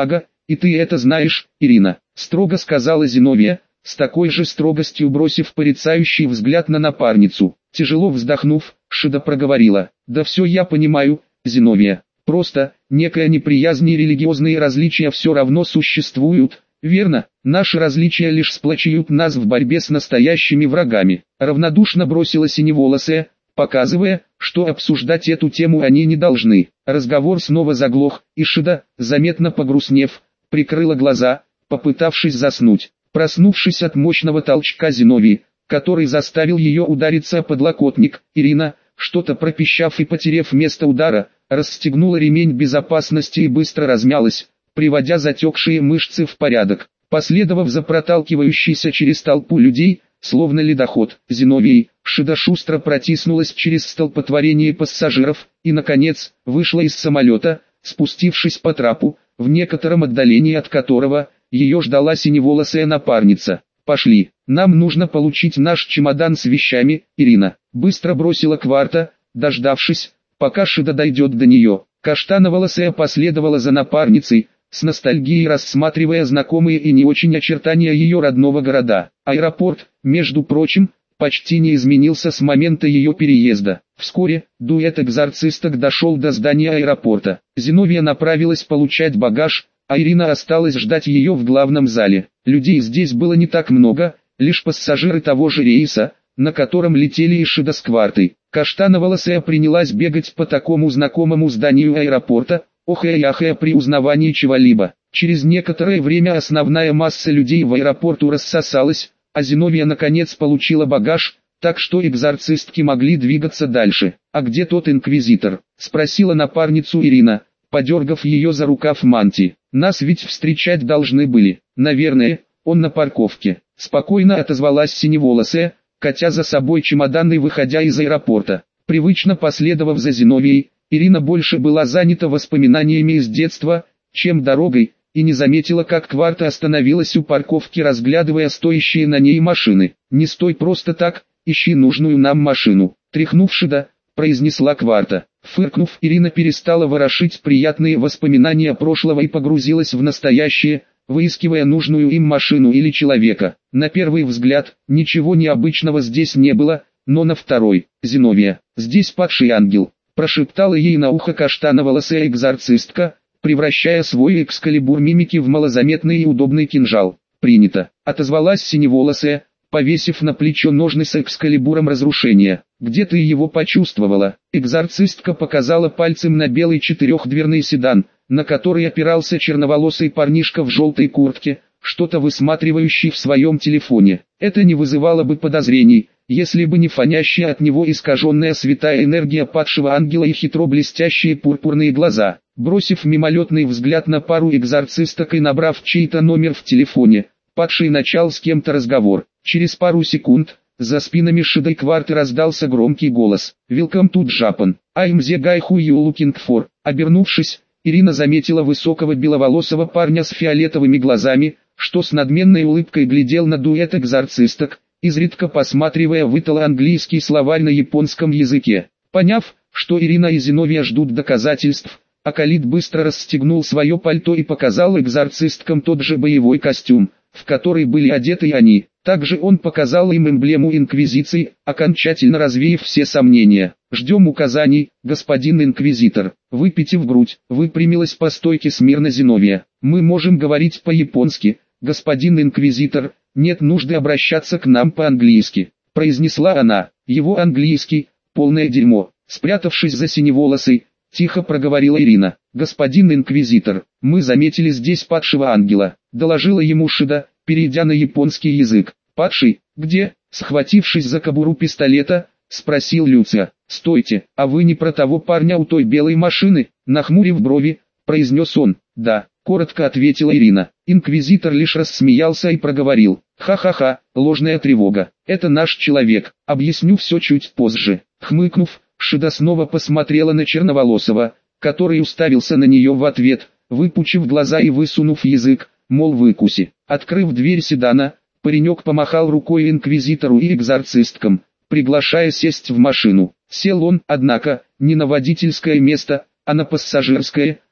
и ты это знаешь, Ирина», — строго сказала Зиновия, с такой же строгостью бросив порицающий взгляд на напарницу. Тяжело вздохнув, Шида проговорила: «Да все я понимаю, Зиновия, просто, некая неприязнь и религиозные различия все равно существуют, верно? Наши различия лишь сплочают нас в борьбе с настоящими врагами», — равнодушно бросила Синеволосая, показывая, что обсуждать эту тему они не должны. Разговор снова заглох, и Шида, заметно погрустнев, прикрыла глаза, попытавшись заснуть. Проснувшись от мощного толчка Зиновии, который заставил ее удариться о подлокотник, Ирина, что-то пропищав и потеряв место удара, расстегнула ремень безопасности и быстро размялась, приводя затекшие мышцы в порядок. Последовав за проталкивающейся через толпу людей, словно ледоход, Зиновией, Шида шустро протиснулась через столпотворение пассажиров и, наконец, вышла из самолета, спустившись по трапу, в некотором отдалении от которого ее ждала синеволосая напарница. «Пошли, нам нужно получить наш чемодан с вещами, Ирина», — быстро бросила Кварта, дождавшись, пока Шида дойдет до нее. Каштановолосая последовала за напарницей, с ностальгией рассматривая знакомые и не очень очертания ее родного города. Аэропорт, между прочим, почти не изменился с момента ее переезда. Вскоре, дуэт экзорцисток дошел до здания аэропорта. Зиновия направилась получать багаж, а Ирина осталась ждать ее в главном зале. Людей здесь было не так много, лишь пассажиры того же рейса, на котором летели и Шида с Квартой. Каштановолосая принялась бегать по такому знакомому зданию аэропорта, охая и ахая при узнавании чего-либо. Через некоторое время основная масса людей в аэропорту рассосалась, а Зиновия наконец получила багаж, так что экзорцистки могли двигаться дальше. «А где тот инквизитор?» — спросила напарницу Ирина, подергав ее за рукав мантии. «Нас ведь встречать должны были». «Наверное, он на парковке», — спокойно отозвалась синеволосая, катя за собой чемодан и выходя из аэропорта. Привычно последовав за Зиновией, Ирина больше была занята воспоминаниями из детства, чем дорогой, и не заметила, как Кварта остановилась у парковки, разглядывая стоящие на ней машины. «Не стой просто так, ищи нужную нам машину», — тряхнув Шида, произнесла Кварта. Фыркнув, Ирина перестала ворошить приятные воспоминания прошлого и погрузилась в настоящее, выискивая нужную им машину или человека. На первый взгляд, ничего необычного здесь не было, но на второй, «Зиновия, здесь падший ангел», — прошептала ей на ухо каштановолосая экзорцистка, превращая свой экскалибур мимики в малозаметный и удобный кинжал. «Принято», — отозвалась синеволосая, повесив на плечо ножны с экскалибуром разрушения. «Где ты его почувствовала?» Экзорцистка показала пальцем на белый четырехдверный седан, на который опирался черноволосый парнишка в желтой куртке, что-то высматривающий в своем телефоне. Это не вызывало бы подозрений, если бы не фонящая от него искаженная святая энергия падшего ангела и хитро блестящие пурпурные глаза. Бросив мимолетный взгляд на пару экзорцисток и набрав чей-то номер в телефоне, падший начал с кем-то разговор. Через пару секунд, за спинами Шида и Кварты раздался громкий голос: «Welcome to Japan, I'm the guy who you looking for». Обернувшись, Ирина заметила высокого беловолосого парня с фиолетовыми глазами, что с надменной улыбкой глядел на дуэт экзорцисток, изредка посматривая в итало-английский словарь на японском языке. Поняв, что Ирина и Зиновия ждут доказательств, Акалит быстро расстегнул свое пальто и показал экзорцисткам тот же боевой костюм, в который были одеты и они. Также он показал им эмблему Инквизиции, окончательно развеяв все сомнения. «Ждем указаний, господин Инквизитор». Выпитив грудь, выпрямилась по стойке смирно Зиновия. «Мы можем говорить по-японски, господин Инквизитор, нет нужды обращаться к нам по-английски», произнесла она. «Его английский, полное дерьмо». Спрятавшись за синеволосой, тихо проговорила Ирина. «Господин Инквизитор, мы заметили здесь падшего ангела», доложила ему Шида, перейдя на японский язык. «Падший, где?» Схватившись за кобуру пистолета, спросил Люция. «Стойте, а вы не про того парня у той белой машины?» Нахмурив брови, произнес он. «Да», коротко ответила Ирина. Инквизитор лишь рассмеялся и проговорил. «Ха-ха-ха, ложная тревога. Это наш человек, объясню все чуть позже». Хмыкнув, Шида снова посмотрела на черноволосого, который уставился на нее в ответ, выпучив глаза и высунув язык, мол, выкуси. Открыв дверь седана, паренек помахал рукой инквизитору и экзорцисткам, приглашая сесть в машину. Сел он, однако, не на водительское место, а на пассажирское,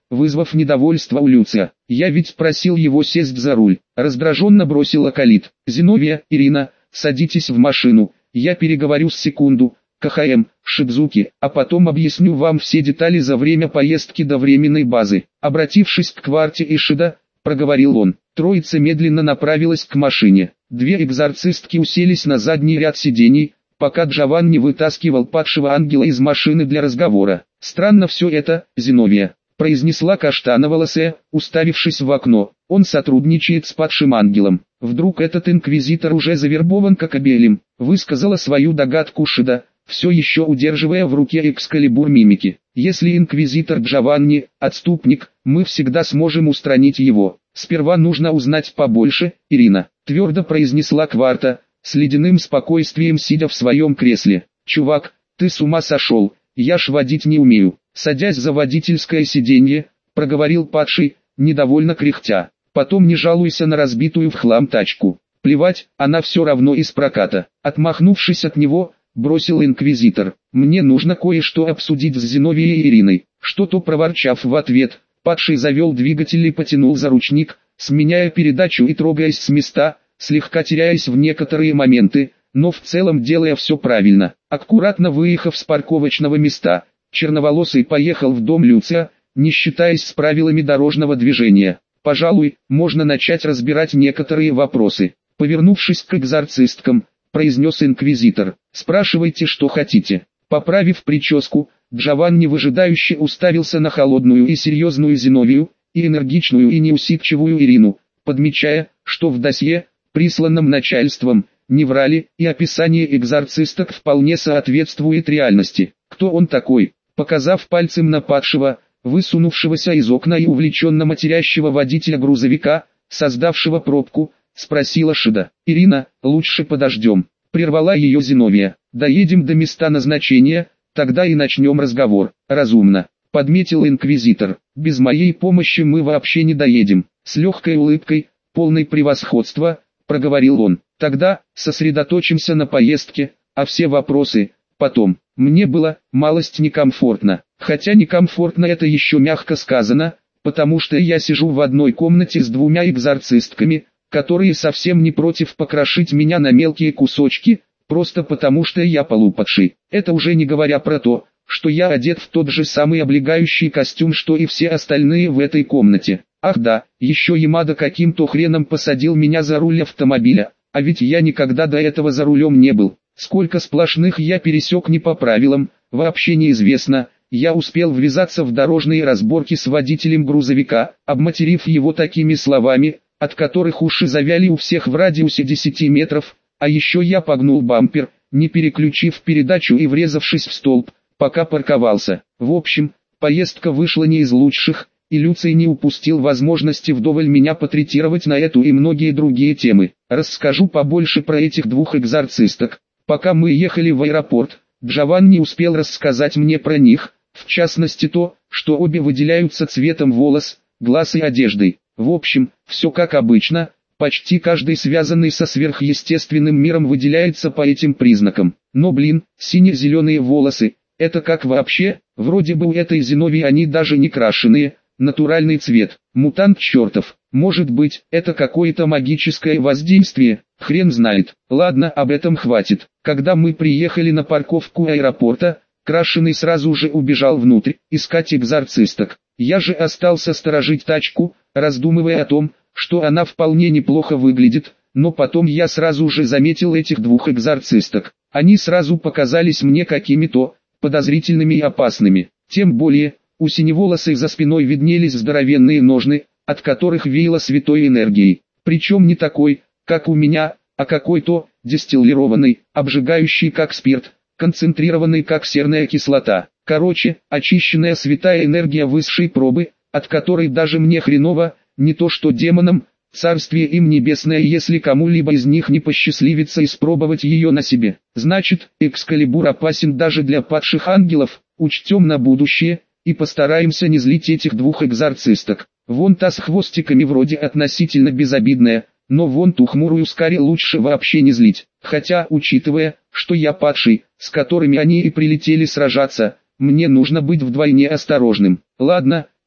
вызвав недовольство у Люция. «Я ведь просил его сесть за руль», — раздраженно бросил Акалит. «Зиновия, Ирина, садитесь в машину, я переговорю с секунду, КХМ, Шидзуки, а потом объясню вам все детали за время поездки до временной базы». Обратившись к кварте Ишида, проговорил он. Троица медленно направилась к машине. Две экзорцистки уселись на задний ряд сидений, пока Джованни вытаскивал падшего ангела из машины для разговора. «Странно все это, Зиновия», — произнесла каштановолосая, уставившись в окно. «Он сотрудничает с падшим ангелом. Вдруг этот инквизитор уже завербован как Абелем?» — высказала свою догадку Шида, все еще удерживая в руке экскалибур мимики. «Если инквизитор Джованни — отступник, мы всегда сможем устранить его. Сперва нужно узнать побольше, Ирина», — твердо произнесла Кварта, с ледяным спокойствием сидя в своем кресле. «Чувак, ты с ума сошел, я ж водить не умею», — садясь за водительское сиденье, проговорил падший, недовольно кряхтя. «Потом не жалуйся на разбитую в хлам тачку. Плевать, она все равно из проката». Отмахнувшись от него, бросил инквизитор. «Мне нужно кое-что обсудить с Зиновией и Ириной». Что-то проворчав в ответ, падший завел двигатель и потянул за ручник, сменяя передачу и трогаясь с места, слегка теряясь в некоторые моменты, но в целом делая все правильно. Аккуратно выехав с парковочного места, черноволосый поехал в дом Люция, не считаясь с правилами дорожного движения. «Пожалуй, можно начать разбирать некоторые вопросы». Повернувшись к экзорцисткам, произнес инквизитор. «Спрашивайте, что хотите». Поправив прическу, Джованни выжидающе уставился на холодную и серьезную Зиновию, и энергичную и неусидчивую Ирину, подмечая, что в досье, присланном начальством, не врали, и описание экзорцисток вполне соответствует реальности. «Кто он такой?» Показав пальцем на падшего, высунувшегося из окна и увлеченно матерящего водителя грузовика, создавшего пробку, спросила Шида. «Ирина, лучше подождем», — прервала ее Зиновия. «Доедем до места назначения, тогда и начнем разговор». «Разумно», — подметил инквизитор. «Без моей помощи мы вообще не доедем». С легкой улыбкой, полной превосходства, проговорил он. «Тогда сосредоточимся на поездке, а все вопросы потом». Мне было малость некомфортно, хотя некомфортно это еще мягко сказано, потому что я сижу в одной комнате с двумя экзорцистками, которые совсем не против покрошить меня на мелкие кусочки, просто потому что я полупадший. Это уже не говоря про то, что я одет в тот же самый облегающий костюм, что и все остальные в этой комнате. Ах да, еще Ямада каким-то хреном посадил меня за руль автомобиля, а ведь я никогда до этого за рулем не был. Сколько сплошных я пересек не по правилам, вообще неизвестно. Я успел ввязаться в дорожные разборки с водителем грузовика, обматерив его такими словами, от которых уши завяли у всех в радиусе десяти метров, а еще я погнул бампер, не переключив передачу и врезавшись в столб, пока парковался. В общем, поездка вышла не из лучших, и Люций не упустил возможности вдоволь меня потретировать на эту и многие другие темы. Расскажу побольше про этих двух экзорцисток. Пока мы ехали в аэропорт, Джованни успел рассказать мне про них, в частности то, что обе выделяются цветом волос, глаз и одеждой. В общем, все как обычно, почти каждый связанный со сверхъестественным миром выделяется по этим признакам. Но блин, сине-зеленые волосы, это как вообще? Вроде бы у этой Зиновии они даже не крашеные, натуральный цвет, мутант чертов. Может быть, это какое-то магическое воздействие, хрен знает. Ладно, об этом хватит. Когда мы приехали на парковку аэропорта, крашеный сразу же убежал внутрь, искать экзорцисток. Я же остался сторожить тачку, раздумывая о том, что она вполне неплохо выглядит, но потом я сразу же заметил этих двух экзорцисток. Они сразу показались мне какими-то подозрительными и опасными. Тем более, у синеволосой за спиной виднелись здоровенные ножны, от которых веяло святой энергией. Причем не такой, как у меня, а какой-то дистиллированный, обжигающий как спирт, концентрированный как серная кислота. Короче, очищенная святая энергия высшей пробы, от которой даже мне хреново, не то что демонам, царствие им небесное, если кому-либо из них не посчастливится испробовать ее на себе. Значит, Экскалибур опасен даже для падших ангелов, учтем на будущее, и постараемся не злить этих двух экзорцисток. Вон та с хвостиками вроде относительно безобидная, но вон ту хмурую скорее лучше вообще не злить. Хотя, учитывая, что я падший, с которыми они и прилетели сражаться, мне нужно быть вдвойне осторожным. Ладно,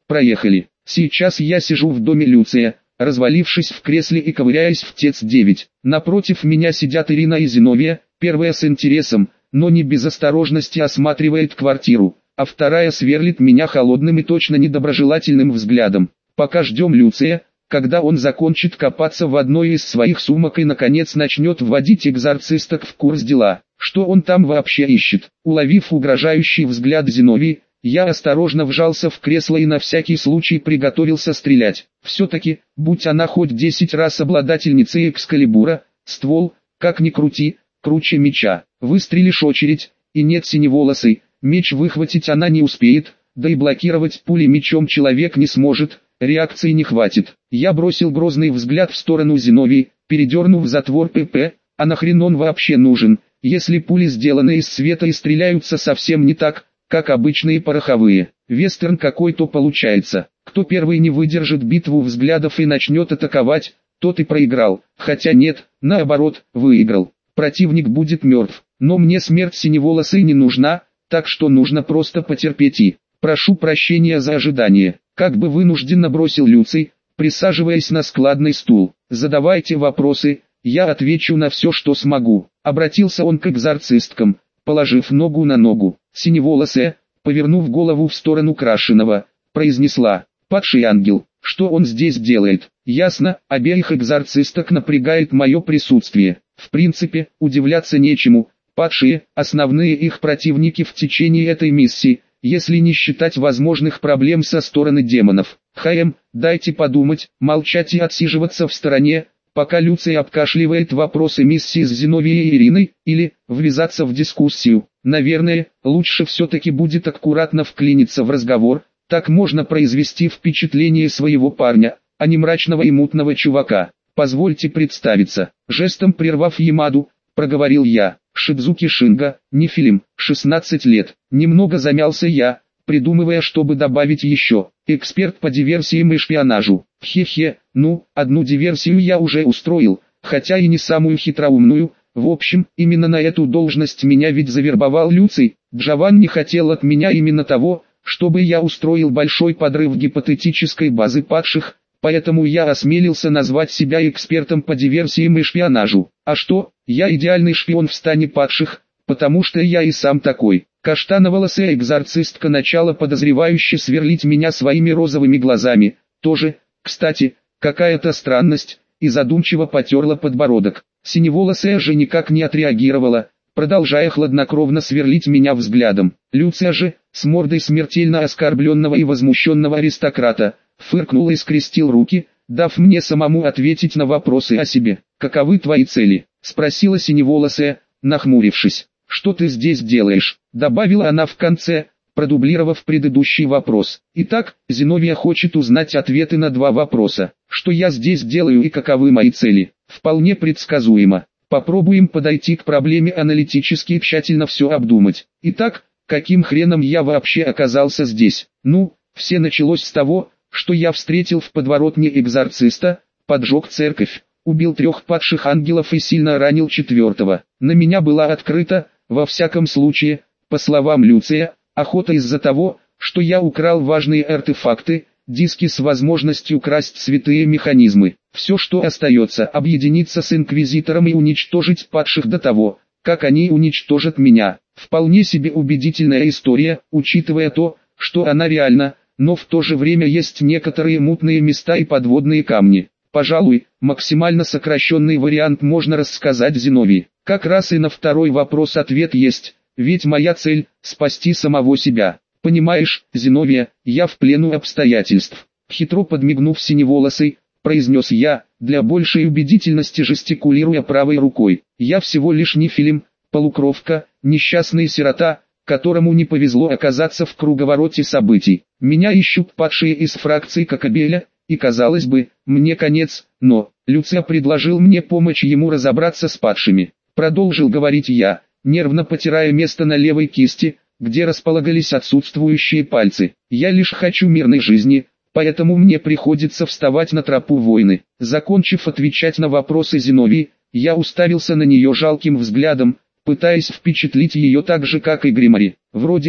проехали. Сейчас я сижу в доме Люция, развалившись в кресле и ковыряясь в ТЭЦ девять. Напротив меня сидят Ирина и Зиновия, первая с интересом, но не без осторожности осматривает квартиру, а вторая сверлит меня холодным и точно недоброжелательным взглядом. Пока ждем Люция, когда он закончит копаться в одной из своих сумок и наконец начнет вводить экзорцисток в курс дела. Что он там вообще ищет? Уловив угрожающий взгляд Зиновии, я осторожно вжался в кресло и на всякий случай приготовился стрелять. Все-таки, будь она хоть десять раз обладательницей экскалибура, ствол, как ни крути, круче меча. Выстрелишь очередь, и нет синеволосой, меч выхватить она не успеет, да и блокировать пули мечом человек не сможет, реакции не хватит. Я бросил грозный взгляд в сторону Зиновии, передернув затвор ПП, а нахрен он вообще нужен, если пули сделаны из света и стреляются совсем не так, как обычные пороховые. Вестерн какой-то получается. Кто первый не выдержит битву взглядов и начнет атаковать, тот и проиграл. Хотя нет, наоборот, выиграл. Противник будет мертв. Но мне смерть синеволосой не нужна, так что нужно просто потерпеть и... Прошу прощения за ожидание. Как бы вынужденно бросил Люций, присаживаясь на складный стул. Задавайте вопросы, я отвечу на все, что смогу. Обратился он к экзорцисткам, положив ногу на ногу. Синеволосая, повернув голову в сторону Крашеного, произнесла: «Падший ангел, что он здесь делает?» Ясно, обеих экзорцисток напрягает мое присутствие. В принципе, удивляться нечему. Падшие, основные их противники в течение этой миссии, если не считать возможных проблем со стороны демонов. ХМ, дайте подумать, молчать и отсиживаться в стороне, пока Люций обкашливает вопросы миссии с Зиновией и Ириной, или ввязаться в дискуссию. Наверное, лучше все-таки будет аккуратно вклиниться в разговор, так можно произвести впечатление своего парня, а не мрачного и мутного чувака. Позвольте представиться. Жестом прервав Ямаду, проговорил я. Шидзуки Шинга, Нефилим, шестнадцать лет. Немного замялся я, придумывая, чтобы добавить еще. Эксперт по диверсиям и шпионажу. Хе-хе, ну, одну диверсию я уже устроил, хотя и не самую хитроумную. В общем, именно на эту должность меня ведь завербовал Люций. Джован не хотел от меня именно того, чтобы я устроил большой подрыв гипотетической базы падших, поэтому я осмелился назвать себя экспертом по диверсиям и шпионажу. А что, я идеальный шпион в стане падших, потому что я и сам такой. Каштановолосая экзорцистка начала подозревающе сверлить меня своими розовыми глазами, тоже, кстати, какая-то странность, и задумчиво потерла подбородок. Синеволосая же никак не отреагировала, продолжая хладнокровно сверлить меня взглядом. Люция же, с мордой смертельно оскорбленного и возмущенного аристократа, фыркнул и скрестил руки, дав мне самому ответить на вопросы о себе. «Каковы твои цели?» — спросила синеволосая, нахмурившись. «Что ты здесь делаешь?» — добавила она в конце, продублировав предыдущий вопрос. Итак, Зиновия хочет узнать ответы на два вопроса. Что я здесь делаю и каковы мои цели? Вполне предсказуемо. Попробуем подойти к проблеме аналитически и тщательно все обдумать. Итак, каким хреном я вообще оказался здесь? Ну, все началось с того, что я встретил в подворотне экзорциста, поджег церковь, убил трех падших ангелов и сильно ранил четвертого. На меня была открыта, во всяком случае, по словам Люция, охота из-за того, что я украл важные артефакты, диски с возможностью красть святые механизмы. Все, что остается, объединиться с Инквизитором и уничтожить падших до того, как они уничтожат меня. Вполне себе убедительная история, учитывая то, что она реальна, но в то же время есть некоторые мутные места и подводные камни. Пожалуй, максимально сокращенный вариант можно рассказать Зиновии. Как раз и на второй вопрос ответ есть, ведь моя цель – спасти самого себя. Понимаешь, Зиновия, я в плену обстоятельств. Хитро подмигнув синеволосой, произнес я, для большей убедительности жестикулируя правой рукой. Я всего лишь нефилим, полукровка, несчастный сирота, которому не повезло оказаться в круговороте событий. Меня ищут падшие из фракции Кокобеля, и казалось бы, мне конец, но Люция предложил мне помочь ему разобраться с падшими. Продолжил говорить я, нервно потирая место на левой кисти, где располагались отсутствующие пальцы. Я лишь хочу мирной жизни, поэтому мне приходится вставать на тропу войны. Закончив отвечать на вопросы Зиновии, я уставился на нее жалким взглядом, пытаясь впечатлить ее так же, как и Гримари. Вроде бы,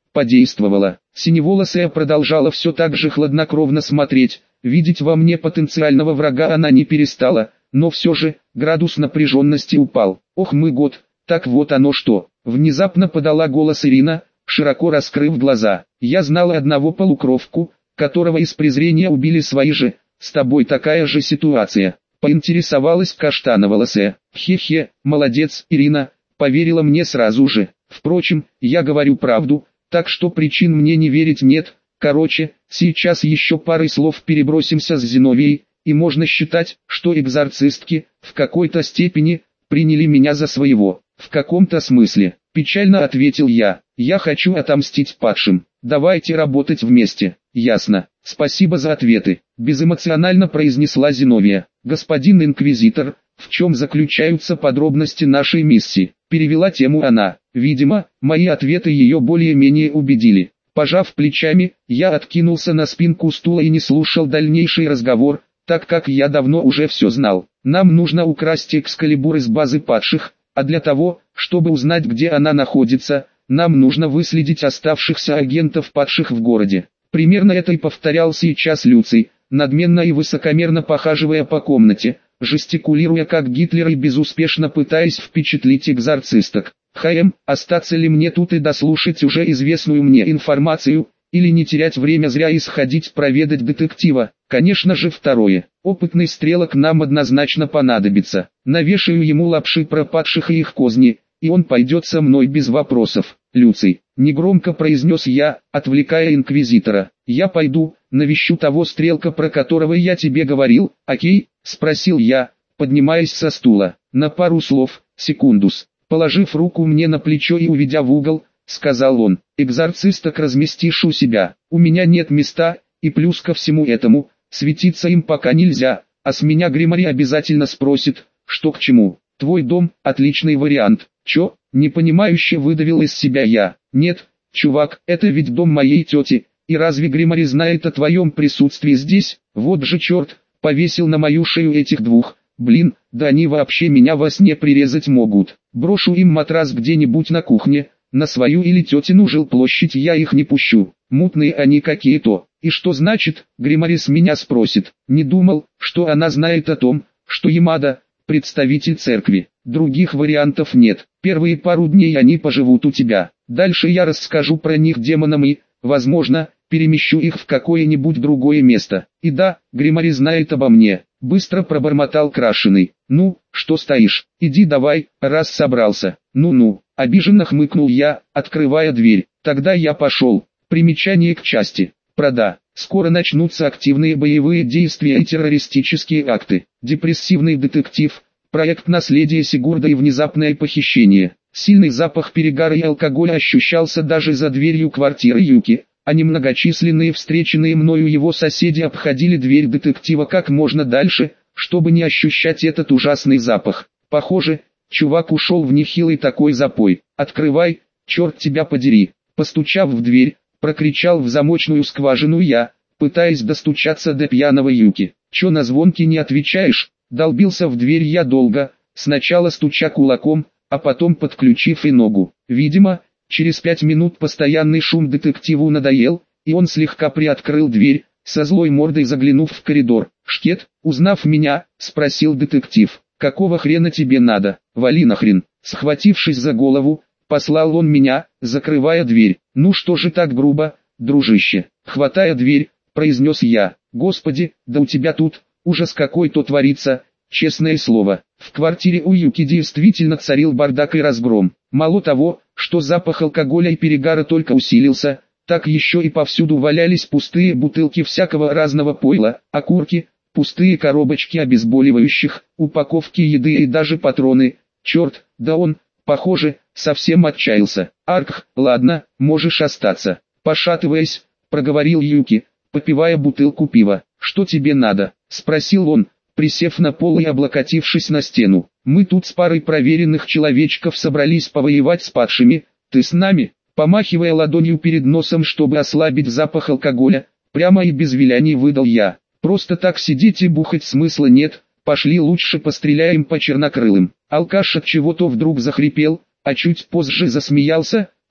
подействовало. Синеволосая продолжала все так же хладнокровно смотреть, видеть во мне потенциального врага она не перестала, но все же, градус напряженности упал. Ох мой год, так вот оно что, внезапно подала голос Ирина, широко раскрыв глаза. Я знала одного полукровку, которого из презрения убили свои же, с тобой такая же ситуация. Поинтересовалась каштановолосая. Хе-хе, молодец, Ирина, поверила мне сразу же. Впрочем, я говорю правду, так что причин мне не верить нет. Короче, сейчас еще парой слов перебросимся с Зиновией, и можно считать, что экзорцистки, в какой-то степени, приняли меня за своего. В каком-то смысле, печально ответил я, я хочу отомстить падшим. Давайте работать вместе. Ясно. Спасибо за ответы. Безэмоционально произнесла Зиновия. Господин инквизитор, в чем заключаются подробности нашей миссии? Перевела тему она. Видимо, мои ответы ее более-менее убедили. Пожав плечами, я откинулся на спинку стула и не слушал дальнейший разговор, так как я давно уже все знал. Нам нужно украсть Экскалибур из базы падших, а для того, чтобы узнать, где она находится, нам нужно выследить оставшихся агентов падших в городе. Примерно это и повторял сейчас Люций, надменно и высокомерно похаживая по комнате, жестикулируя как Гитлер и безуспешно пытаясь впечатлить экзорцисток. Хм, остаться ли мне тут и дослушать уже известную мне информацию, или не терять время зря и сходить проведать детектива? Конечно же второе. Опытный стрелок нам однозначно понадобится. Навешаю ему лапши про падших и их козни, и он пойдет со мной без вопросов. Люций, негромко произнес я, отвлекая инквизитора. Я пойду, навещу того стрелка, про которого я тебе говорил, окей? Спросил я, поднимаясь со стула. На пару слов, секундус. Положив руку мне на плечо и уведя в угол, сказал он, экзорцисток разместишь у себя. У меня нет места, и плюс ко всему этому, светиться им пока нельзя, а с меня Гримари обязательно спросит, что к чему. Твой дом – отличный вариант. Чё? Непонимающе выдавил из себя я. Нет, чувак, это ведь дом моей тети, и разве Гримари знает о твоем присутствии здесь? Вот же черт, повесил на мою шею этих двух. Блин, да они вообще меня во сне прирезать могут. Брошу им матрас где-нибудь на кухне, на свою или тетину жилплощадь я их не пущу. Мутные они какие-то. И что значит, Гримари с меня спросит. Не думал, что она знает о том, что Ямада – представитель церкви. Других вариантов нет. Первые пару дней они поживут у тебя. Дальше я расскажу про них демонам и, возможно, перемещу их в какое-нибудь другое место. И да, Гримари знает обо мне. Быстро пробормотал Крашеный. Ну, что стоишь? Иди давай, раз собрался. Ну-ну, обиженно хмыкнул я, открывая дверь. Тогда я пошел. Примечание к части. Прода. Скоро начнутся активные боевые действия и террористические акты. Депрессивный детектив. Проект наследия Сигурда и внезапное похищение. Сильный запах перегара и алкоголя ощущался даже за дверью квартиры Юки, а немногочисленные встреченные мною его соседи обходили дверь детектива как можно дальше, чтобы не ощущать этот ужасный запах. Похоже, чувак ушел в нехилый такой запой. «Открывай, черт тебя подери!» Постучав в дверь, прокричал в замочную скважину я, пытаясь достучаться до пьяного Юки. «Чё на звонки не отвечаешь?» Долбился в дверь я долго, сначала стуча кулаком, а потом подключив и ногу. Видимо, через пять минут постоянный шум детективу надоел, и он слегка приоткрыл дверь, со злой мордой заглянув в коридор. «Шкет, узнав меня?» – спросил детектив. «Какого хрена тебе надо? Вали нахрен!» Схватившись за голову, послал он меня, закрывая дверь. «Ну что же так грубо, дружище?» Хватая дверь, произнес я. «Господи, да у тебя тут ужас какой-то творится, честное слово». В квартире у Юки действительно царил бардак и разгром. Мало того, что запах алкоголя и перегара только усилился, так еще и повсюду валялись пустые бутылки всякого разного пойла, окурки, пустые коробочки обезболивающих, упаковки еды и даже патроны. Черт, да он, похоже, совсем отчаялся. «Аркх, ладно, можешь остаться», пошатываясь, проговорил Юки, попивая бутылку пива. «Что тебе надо?» – спросил он, присев на пол и облокотившись на стену. «Мы тут с парой проверенных человечков собрались повоевать с падшими, ты с нами?» Помахивая ладонью перед носом, чтобы ослабить запах алкоголя, прямо и без виляний выдал я. «Просто так сидеть и бухать смысла нет, пошли лучше постреляем по чернокрылым». Алкаш от чего-то вдруг захрипел, а чуть позже засмеялся,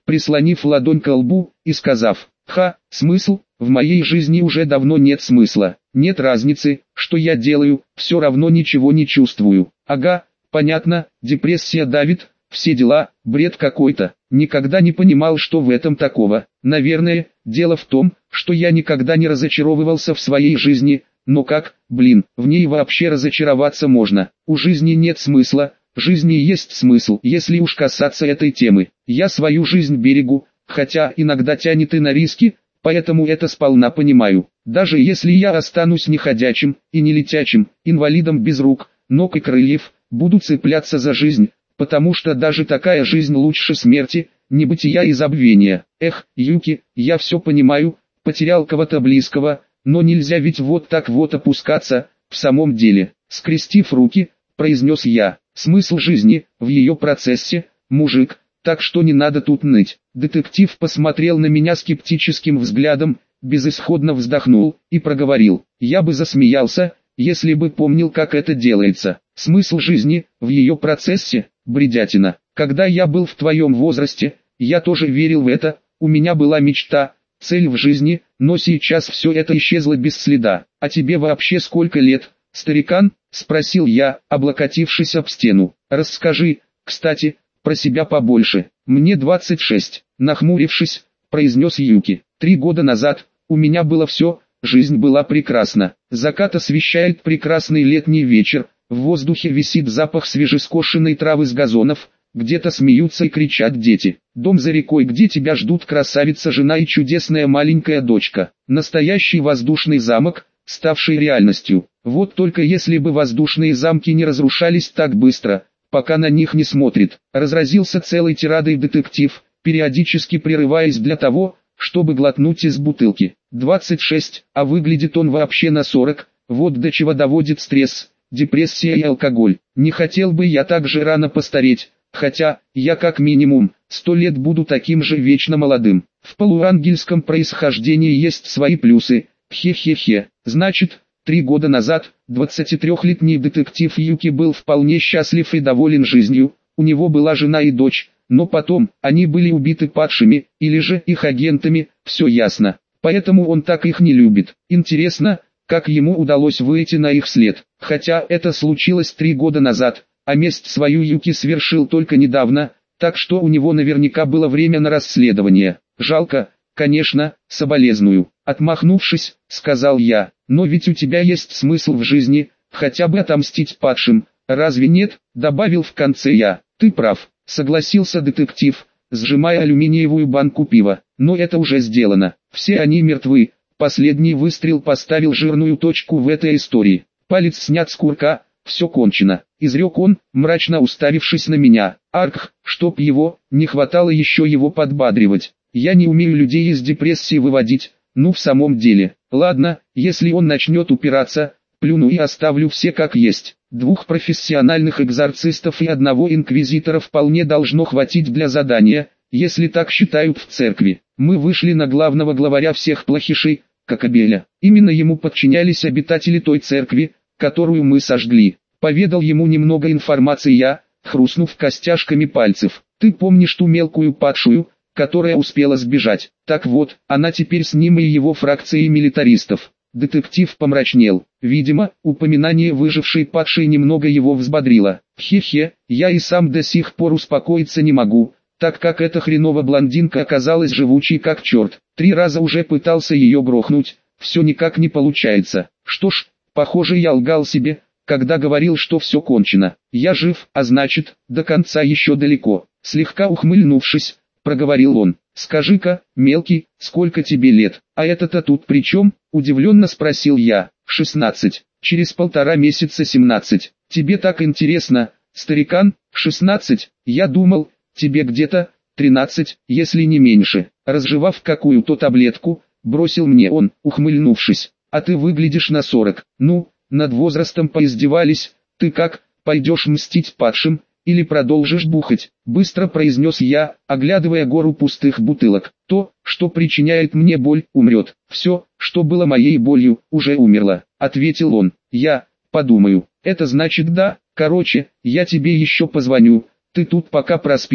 прислонив ладонь к лбу, и сказав: «Ха, смысл? В моей жизни уже давно нет смысла. Нет разницы, что я делаю, все равно ничего не чувствую. Ага, понятно, депрессия давит, все дела, бред какой-то. Никогда не понимал, что в этом такого. Наверное, дело в том, что я никогда не разочаровывался в своей жизни, но как, блин, в ней вообще разочароваться можно? У жизни нет смысла, жизни есть смысл, если уж касаться этой темы. Я свою жизнь берегу, хотя иногда тянет и на риски, поэтому это сполна понимаю. Даже если я останусь неходячим и не летячим, инвалидом без рук, ног и крыльев, буду цепляться за жизнь, потому что даже такая жизнь лучше смерти, небытия и забвения. Эх, Юки, я все понимаю, потерял кого-то близкого, но нельзя ведь вот так вот опускаться, в самом деле. Скрестив руки, произнес я: смысл жизни, в ее процессе, мужик, так что не надо тут ныть. Детектив посмотрел на меня скептическим взглядом, безысходно вздохнул и проговорил: я бы засмеялся, если бы помнил, как это делается. Смысл жизни, в ее процессе, бредятина. Когда я был в твоем возрасте, я тоже верил в это, у меня была мечта, цель в жизни, но сейчас все это исчезло без следа. А тебе вообще сколько лет, старикан? Спросил я, облокотившись об стену. Расскажи, кстати, про себя побольше. Мне двадцать шесть, нахмурившись, произнес Юки. Три года назад, у меня было все, жизнь была прекрасна. Закат освещает прекрасный летний вечер, в воздухе висит запах свежескошенной травы с газонов, где-то смеются и кричат дети. Дом за рекой, где тебя ждут красавица жена и чудесная маленькая дочка. Настоящий воздушный замок, ставший реальностью. Вот только если бы воздушные замки не разрушались так быстро, пока на них не смотрит. Разразился целой тирадой детектив, периодически прерываясь для того, чтобы глотнуть из бутылки. двадцать шесть, а выглядит он вообще на сорок, вот до чего доводит стресс, депрессия и алкоголь. Не хотел бы я так же рано постареть, хотя, я как минимум, сто лет буду таким же вечно молодым. В полуангельском происхождении есть свои плюсы, хе-хе-хе. Значит, три года назад, двадцатитрёхлетний детектив Юки был вполне счастлив и доволен жизнью, у него была жена и дочь, но потом, они были убиты падшими, или же их агентами, все ясно. Поэтому он так их не любит. Интересно, как ему удалось выйти на их след. Хотя это случилось три года назад, а месть свою Юки совершил только недавно, так что у него наверняка было время на расследование. Жалко, конечно, соболезную. Отмахнувшись, сказал я: но ведь у тебя есть смысл в жизни, хотя бы отомстить падшим, разве нет? Добавил в конце я. Ты прав, согласился детектив, сжимая алюминиевую банку пива. Но это уже сделано. Все они мертвы. Последний выстрел поставил жирную точку в этой истории. Палец снят с курка, все кончено. Изрек он, мрачно уставившись на меня. Арх, чтоб его, не хватало еще его подбадривать. Я не умею людей из депрессии выводить. Ну в самом деле, ладно, если он начнет упираться, плюну и оставлю все как есть. Двух профессиональных экзорцистов и одного инквизитора вполне должно хватить для задания, если так считают в церкви. Мы вышли на главного главаря всех плохишей, Кокобеля. Именно ему подчинялись обитатели той церкви, которую мы сожгли. Поведал ему немного информации я, хрустнув костяшками пальцев. Ты помнишь ту мелкую падшую, которая успела сбежать? Так вот, она теперь с ним и его фракцией милитаристов. Детектив помрачнел. Видимо, упоминание выжившей падшей немного его взбодрило. Хе-хе, я и сам до сих пор успокоиться не могу, так как эта хренова блондинка оказалась живучей как черт. Три раза уже пытался ее грохнуть, все никак не получается. Что ж, похоже, я лгал себе, когда говорил, что все кончено. Я жив, а значит, до конца еще далеко. Слегка ухмыльнувшись, проговорил он. Скажи-ка, мелкий, сколько тебе лет? А это-то тут при чем? Удивленно спросил я. шестнадцать. Через полтора месяца семнадцать. Тебе так интересно, старикан? шестнадцать. Я думал, тебе где-то тринадцать, если не меньше. Разжевав какую-то таблетку, бросил мне он, ухмыльнувшись. А ты выглядишь на сорок. Ну, над возрастом поиздевались. Ты как, пойдешь мстить падшим? Или продолжишь бухать? Быстро произнес я, оглядывая гору пустых бутылок. То, что причиняет мне боль, умрет. Все, что было моей болью, уже умерло. Ответил он. Я подумаю. Это значит да. Короче, я тебе еще позвоню. Ты тут пока проспись,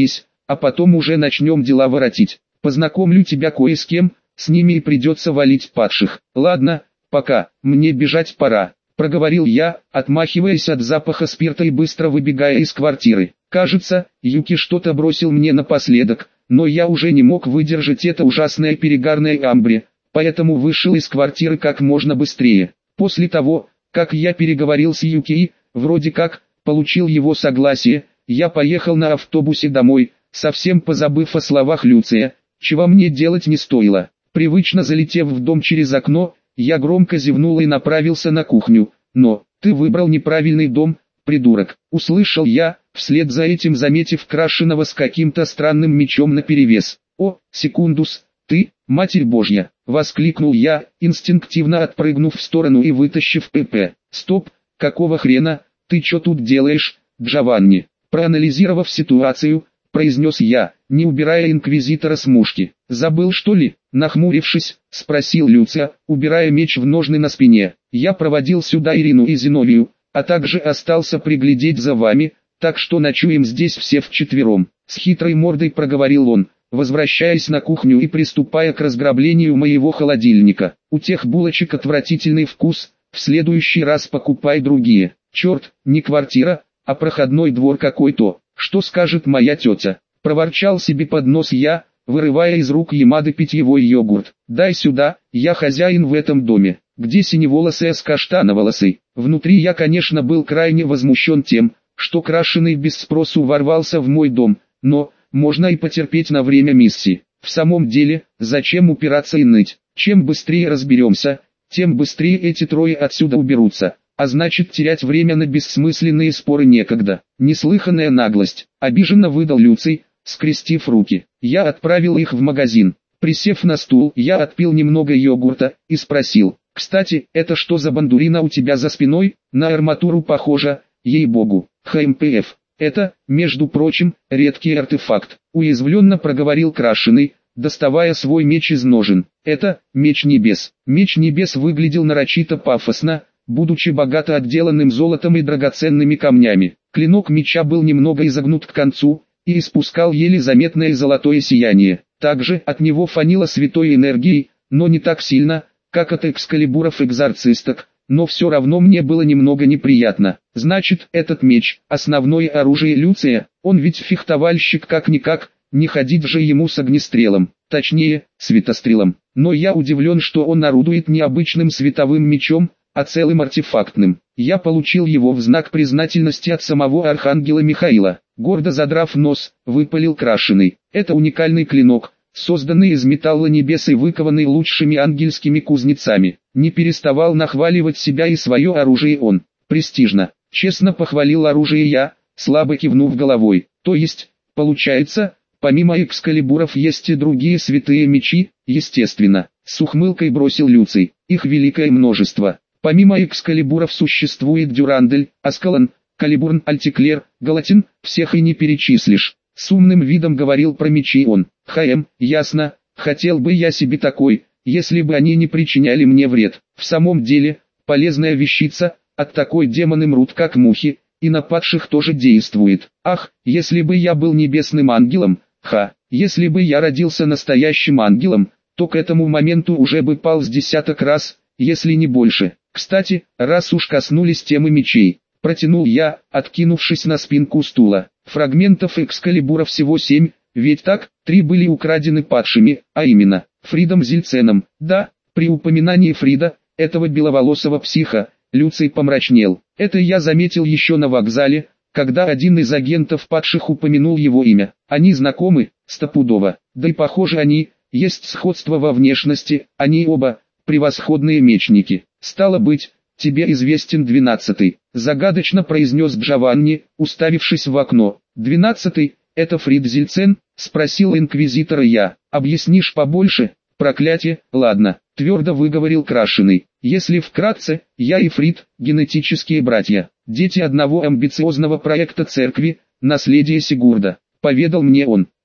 а потом уже начнем дела воротить. Познакомлю тебя кое с кем, с ними и придется валить падших. Ладно, пока, мне бежать пора», — проговорил я, отмахиваясь от запаха спирта и быстро выбегая из квартиры. Кажется, Юки что-то бросил мне напоследок, но я уже не мог выдержать это ужасное перегарное амбре, поэтому вышел из квартиры как можно быстрее. После того, как я переговорил с Юки и, вроде как, получил его согласие, я поехал на автобусе домой, совсем позабыв о словах Люция, чего мне делать не стоило. Привычно залетев в дом через окно, я громко зевнул и направился на кухню. «Но, ты выбрал неправильный дом, придурок», — услышал я, вслед за этим заметив Крашеного с каким-то странным мечом наперевес. «О, секундус, ты, Матерь Божья!» — воскликнул я, инстинктивно отпрыгнув в сторону и вытащив ПП. «Стоп, какого хрена, ты чё тут делаешь, Джованни?» Проанализировав ситуацию, произнес я, не убирая инквизитора с мушки. «Забыл что ли?» — нахмурившись, спросил Люция, убирая меч в ножны на спине. «Я проводил сюда Ирину и Зиновию, а также остался приглядеть за вами, так что ночуем здесь все вчетвером», — с хитрой мордой проговорил он, возвращаясь на кухню и приступая к разграблению моего холодильника. «У тех булочек отвратительный вкус, в следующий раз покупай другие. Черт, не квартира, а проходной двор какой-то, что скажет моя тетя?» — проворчал себе под нос я, вырывая из рук Ямады питьевой йогурт. «Дай сюда, я хозяин в этом доме, где синеволосая с каштановолосой». Внутри я, конечно, был крайне возмущен тем, что Крашеный без спросу ворвался в мой дом, но можно и потерпеть на время миссии. В самом деле, зачем упираться и ныть? Чем быстрее разберемся, тем быстрее эти трое отсюда уберутся. А значит, терять время на бессмысленные споры некогда. Неслыханная наглость, обиженно выдал Люций, скрестив руки. Я отправил их в магазин. Присев на стул, я отпил немного йогурта и спросил: «Кстати, это что за бандурина у тебя за спиной? На арматуру похоже, ей-богу». ХМПФ. «Это, между прочим, редкий артефакт», — уязвленно проговорил Крашеный, доставая свой меч из ножен. «Это меч небес». Меч небес выглядел нарочито пафосно, будучи богато отделанным золотом и драгоценными камнями. Клинок меча был немного изогнут к концу и испускал еле заметное золотое сияние. Также от него фанило святой энергией, но не так сильно, как от экскалибуров-экзорцисток, но все равно мне было немного неприятно. Значит, этот меч – основное оружие Люция, он ведь фехтовальщик как-никак, не ходить же ему с огнестрелом, точнее, светострелом. Но я удивлен, что он орудует не обычным световым мечом, а целым артефактным. Я получил его в знак признательности от самого Архангела Михаила. Гордо задрав нос, выпалил Крашеный. Это уникальный клинок, созданный из металла небес и выкованный лучшими ангельскими кузнецами. Не переставал нахваливать себя и свое оружие он. Престижно. Честно похвалил оружие я, слабо кивнув головой. То есть, получается, помимо экскалибуров есть и другие святые мечи, естественно. С ухмылкой бросил Люций. Их великое множество. Помимо экскалибуров существует Дюрандель, Аскалон, Калибурн, Альтиклер, Галатин, всех и не перечислишь. С умным видом говорил про мечи он. Хм, ясно, хотел бы я себе такой, если бы они не причиняли мне вред. В самом деле, полезная вещица, от такой демоны мрут как мухи, и на падших тоже действует. Ах, если бы я был небесным ангелом, ха, если бы я родился настоящим ангелом, то к этому моменту уже бы пал с десяток раз, если не больше. Кстати, раз уж коснулись темы мечей, протянул я, откинувшись на спинку стула. Фрагментов экскалибура всего семь, ведь так, три были украдены падшими, а именно, Фридом Зильценом. Да, при упоминании Фрида, этого беловолосого психа, Люций помрачнел. Это я заметил еще на вокзале, когда один из агентов падших упомянул его имя. Они знакомы, стопудово, да и похоже они, есть сходство во внешности, они оба превосходные мечники. Стало быть, тебе известен двенадцатый, загадочно произнес Джованни, уставившись в окно. Двенадцатый, это Фрид Зильцен? Спросил инквизитора я. Объяснишь побольше? Проклятие, ладно, твердо выговорил Крашеный. Если вкратце, я и Фрид, генетические братья, дети одного амбициозного проекта церкви, наследие Сигурда, поведал мне он.